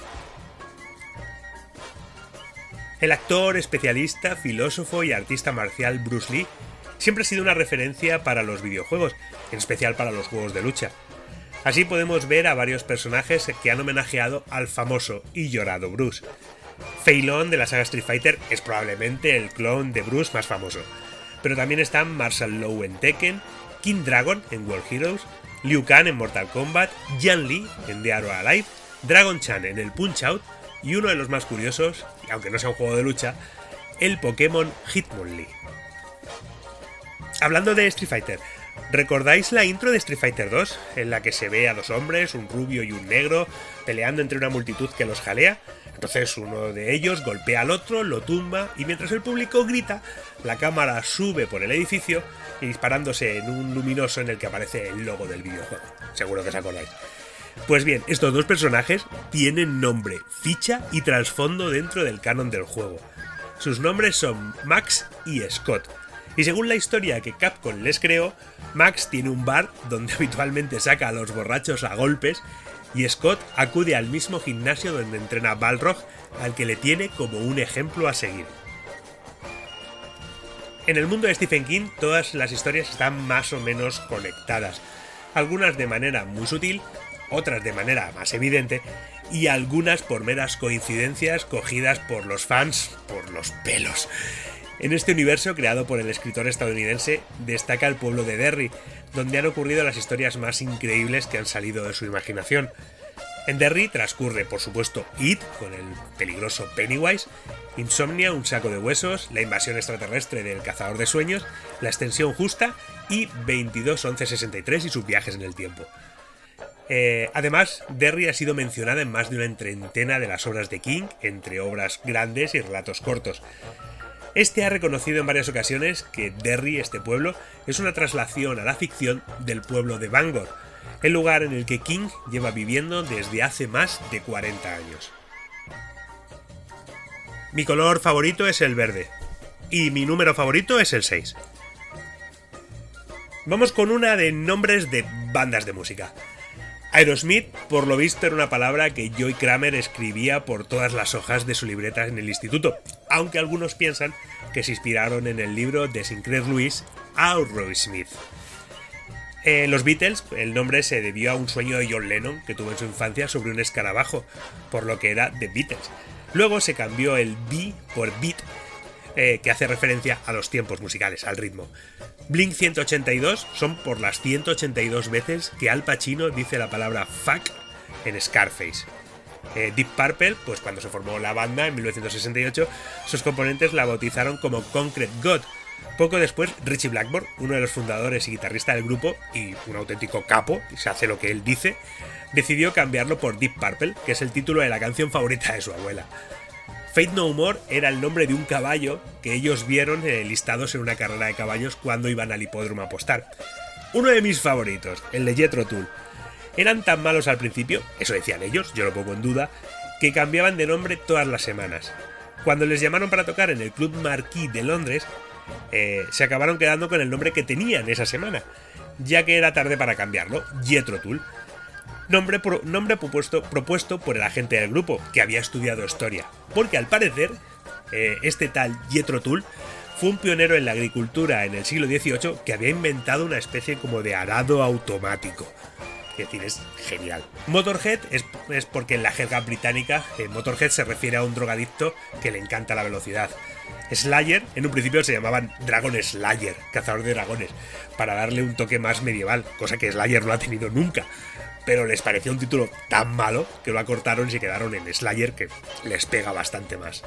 El actor, especialista, filósofo y artista marcial Bruce Lee siempre ha sido una referencia para los videojuegos, en especial para los juegos de lucha. Así podemos ver a varios personajes que han homenajeado al famoso y llorado Bruce. Fei Long de la saga Street Fighter es probablemente el clon de Bruce más famoso, pero también están Marshall Law en Tekken, King Dragon en World Heroes, Liu Kang en Mortal Kombat, Yan Li en Dead or Alive, Dragon Chan en el Punch-Out y uno de los más curiosos, y aunque no sea un juego de lucha, el Pokémon Hitmonlee. Hablando de Street Fighter, ¿recordáis la intro de Street Fighter dos? En la que se ve a dos hombres, un rubio y un negro, peleando entre una multitud que los jalea. Entonces uno de ellos golpea al otro, lo tumba, y mientras el público grita, la cámara sube por el edificio y disparándose en un luminoso en el que aparece el logo del videojuego. Seguro que os acordáis. Pues bien, estos dos personajes tienen nombre, ficha y trasfondo dentro del canon del juego. Sus nombres son Max y Scott. Y según la historia que Capcom les creó, Max tiene un bar donde habitualmente saca a los borrachos a golpes y Scott acude al mismo gimnasio donde entrena Balrog, al que le tiene como un ejemplo a seguir. En el mundo de Stephen King todas las historias están más o menos conectadas, algunas de manera muy sutil, otras de manera más evidente y algunas por meras coincidencias cogidas por los fans por los pelos. En este universo, creado por el escritor estadounidense, destaca el pueblo de Derry, donde han ocurrido las historias más increíbles que han salido de su imaginación. En Derry transcurre, por supuesto, It, con el peligroso Pennywise, Insomnia, un saco de huesos, la invasión extraterrestre del cazador de sueños, la extensión justa y veintidós once sesenta y tres y sus viajes en el tiempo. Eh, además, Derry ha sido mencionada en más de una treintena de las obras de King, entre obras grandes y relatos cortos. Este ha reconocido en varias ocasiones que Derry, este pueblo, es una traslación a la ficción del pueblo de Bangor, el lugar en el que King lleva viviendo desde hace más de cuarenta años. Mi color favorito es el verde, y mi número favorito es el seis. Vamos con una de nombres de bandas de música. Aerosmith, por lo visto, era una palabra que Joey Kramer escribía por todas las hojas de su libreta en el instituto, aunque algunos piensan que se inspiraron en el libro de Sinclair Lewis, Aerosmith. En eh, los Beatles, el nombre se debió a un sueño de John Lennon que tuvo en su infancia sobre un escarabajo, por lo que era The Beatles. Luego se cambió el B por Beat, eh, que hace referencia a los tiempos musicales, al ritmo. Blink ciento ochenta y dos son por las ciento ochenta y dos veces que Al Pacino dice la palabra fuck en Scarface. Eh, Deep Purple, pues cuando se formó la banda en mil novecientos sesenta y ocho, sus componentes la bautizaron como Concrete God. Poco después, Richie Blackmore, uno de los fundadores y guitarrista del grupo, y un auténtico capo, se hace lo que él dice, decidió cambiarlo por Deep Purple, que es el título de la canción favorita de su abuela. Faith No More era el nombre de un caballo que ellos vieron eh, listados en una carrera de caballos cuando iban al hipódromo a apostar. Uno de mis favoritos, el de Jethro Tull. Eran tan malos al principio, eso decían ellos, yo lo pongo en duda, que cambiaban de nombre todas las semanas. Cuando les llamaron para tocar en el Club Marquis de Londres, eh, se acabaron quedando con el nombre que tenían esa semana, ya que era tarde para cambiarlo, Jethro Tull. Nombre, pro, nombre propuesto, propuesto por el agente del grupo, que había estudiado historia. Porque al parecer, eh, este tal Jethro Tull fue un pionero en la agricultura en el siglo dieciocho que había inventado una especie como de arado automático. Es decir, es genial. Motorhead es, es porque en la jerga británica, eh, Motorhead se refiere a un drogadicto que le encanta la velocidad. Slayer, en un principio se llamaban Dragon Slayer, cazador de dragones, para darle un toque más medieval, cosa que Slayer no ha tenido nunca. Pero les pareció un título tan malo que lo acortaron y se quedaron en Slayer, que les pega bastante más.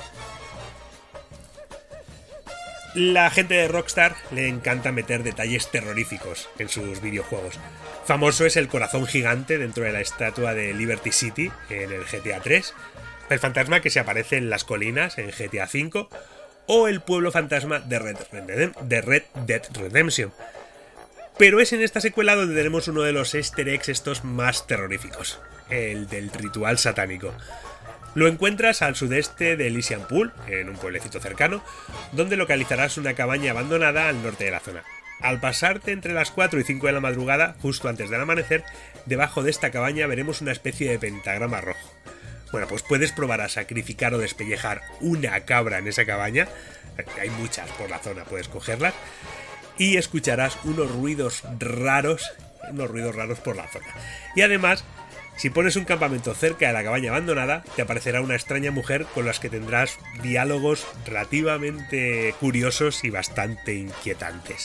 La gente de Rockstar le encanta meter detalles terroríficos en sus videojuegos. Famoso es el corazón gigante dentro de la estatua de Liberty City en el G T A tres, el fantasma que se aparece en las colinas en G T A cinco o el pueblo fantasma de Red, de Red Dead Redemption. Pero es en esta secuela donde tenemos uno de los easter eggs estos más terroríficos, el del ritual satánico. Lo encuentras al sudeste de Elysian Pool, en un pueblecito cercano, donde localizarás una cabaña abandonada al norte de la zona. Al pasarte entre las cuatro y cinco de la madrugada, justo antes del amanecer, debajo de esta cabaña veremos una especie de pentagrama rojo. Bueno, pues puedes probar a sacrificar o despellejar una cabra en esa cabaña, hay muchas por la zona, puedes cogerlas, y escucharás unos ruidos raros, unos ruidos raros por la zona. Y además, si pones un campamento cerca de la cabaña abandonada, te aparecerá una extraña mujer con la que tendrás diálogos relativamente curiosos y bastante inquietantes.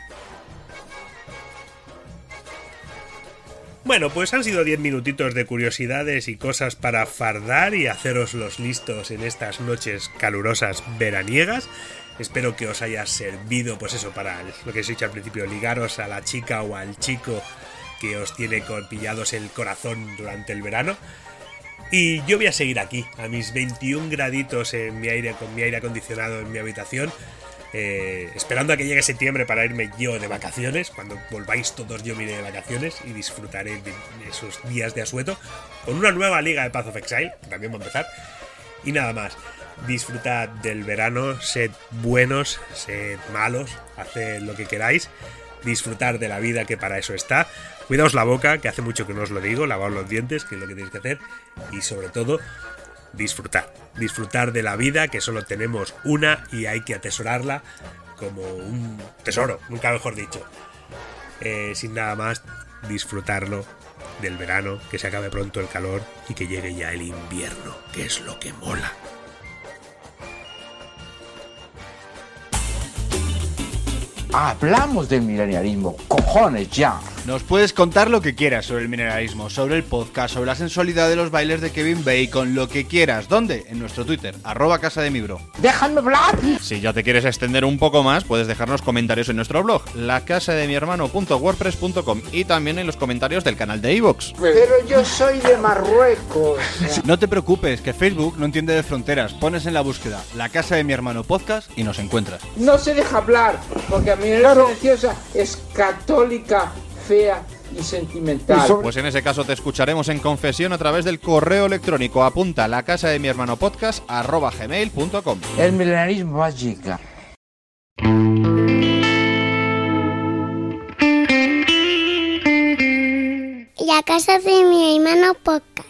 Bueno, pues han sido diez minutitos de curiosidades y cosas para fardar y haceros los listos en estas noches calurosas veraniegas. Espero que os haya servido, pues eso, para lo que os he dicho al principio, ligaros a la chica o al chico que os tiene pillados el corazón durante el verano. Y yo voy a seguir aquí, a mis veintiún graditos en mi aire, con mi aire acondicionado en mi habitación, eh, esperando a que llegue septiembre para irme yo de vacaciones. Cuando volváis todos yo me iré de vacaciones y disfrutaré de esos días de asueto con una nueva liga de Path of Exile, que también va a empezar. Y nada más, disfrutad del verano, sed buenos, sed malos, haced lo que queráis, disfrutar de la vida, que para eso está. Cuidaos la boca, que hace mucho que no os lo digo, lavaos los dientes, que es lo que tenéis que hacer, y sobre todo, disfrutar. Disfrutar de la vida, que solo tenemos una y hay que atesorarla como un tesoro, nunca mejor dicho. Eh, sin nada más, disfrutarlo del verano, que se acabe pronto el calor y que llegue ya el invierno, que es lo que mola. Hablamos del milenarismo, cojones ya. Nos puedes contar lo que quieras sobre el mineralismo, sobre el podcast, sobre la sensualidad de los bailes de Kevin Bacon, lo que quieras. ¿Dónde? En nuestro Twitter, arroba casa de mi bro. ¡Déjame hablar! Si ya te quieres extender un poco más, puedes dejarnos comentarios en nuestro blog, la casa de mi hermano punto wordpress punto com, y también en los comentarios del canal de iVoox. Pero yo soy de Marruecos. No te preocupes, que Facebook no entiende de fronteras. Pones en la búsqueda la casa de mi hermano podcast y nos encuentras. No se deja hablar, porque a mí es silenciosa, es católica, fea y sentimental. Pues en ese caso te escucharemos en confesión a través del correo electrónico. Apunta la casa de mi hermano podcast arroba gmail punto com. El milenarismo va a llegar. La casa de mi hermano podcast.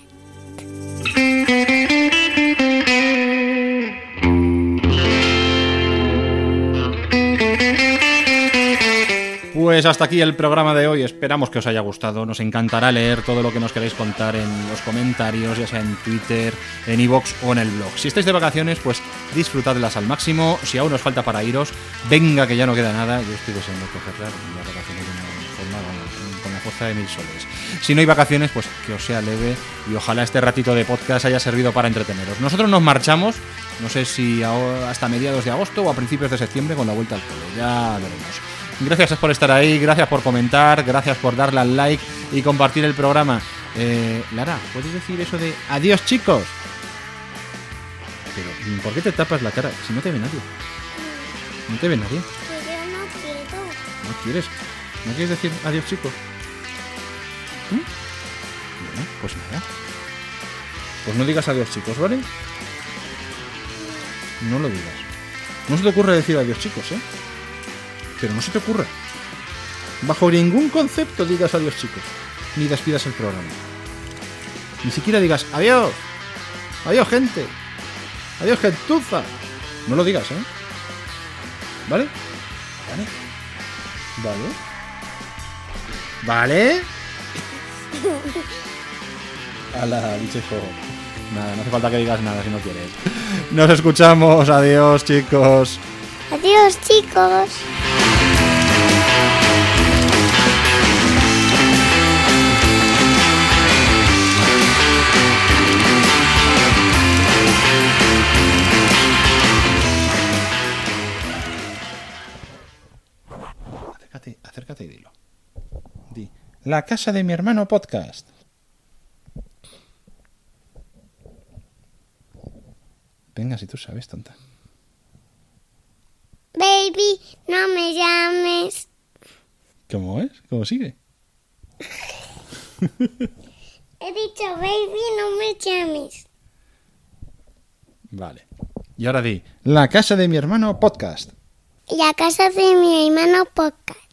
Pues hasta aquí el programa de hoy, esperamos que os haya gustado, nos encantará leer todo lo que nos queráis contar en los comentarios, ya sea en Twitter, en iVoox o en el blog. Si estáis de vacaciones, pues disfrutadlas al máximo, si aún os falta para iros, venga que ya no queda nada, yo estoy deseando cogerlas, las vacaciones de una forma, vamos, con la fuerza de mil soles. Si no hay vacaciones, pues que os sea leve y ojalá este ratito de podcast haya servido para entreteneros. Nosotros nos marchamos, no sé si hasta mediados de agosto o a principios de septiembre con la vuelta al cole, ya veremos. Gracias por estar ahí, gracias por comentar, gracias por darle al like y compartir el programa. Eh, Lara, ¿puedes decir eso de adiós, chicos? Pero, ¿por qué te tapas la cara? Si no te ve nadie. No te ve nadie. Que yo no quiero. ¿No quieres? ¿No quieres decir adiós, chicos? ¿Mm? Bueno, pues nada. Pues no digas adiós, chicos, ¿vale? No lo digas. No se te ocurre decir adiós, chicos, ¿eh? Pero no se te ocurra. Bajo ningún concepto digas adiós, chicos. Ni despidas el programa. Ni siquiera digas adiós. Adiós, gente. Adiós, gentuza. No lo digas, ¿eh? ¿Vale? Vale. Vale. Vale. Ala, bichejo. Nada, no hace falta que digas nada si no quieres. Nos escuchamos. Adiós, chicos. Adiós, chicos. Acércate, acércate y dilo. Di. La casa de mi hermano podcast. Venga, si tú sabes, tonta. Baby, no me llames. ¿Cómo es? ¿Cómo sigue? He dicho, baby, no me llames. Vale. Y ahora di. La casa de mi hermano podcast. La casa de mi hermano podcast.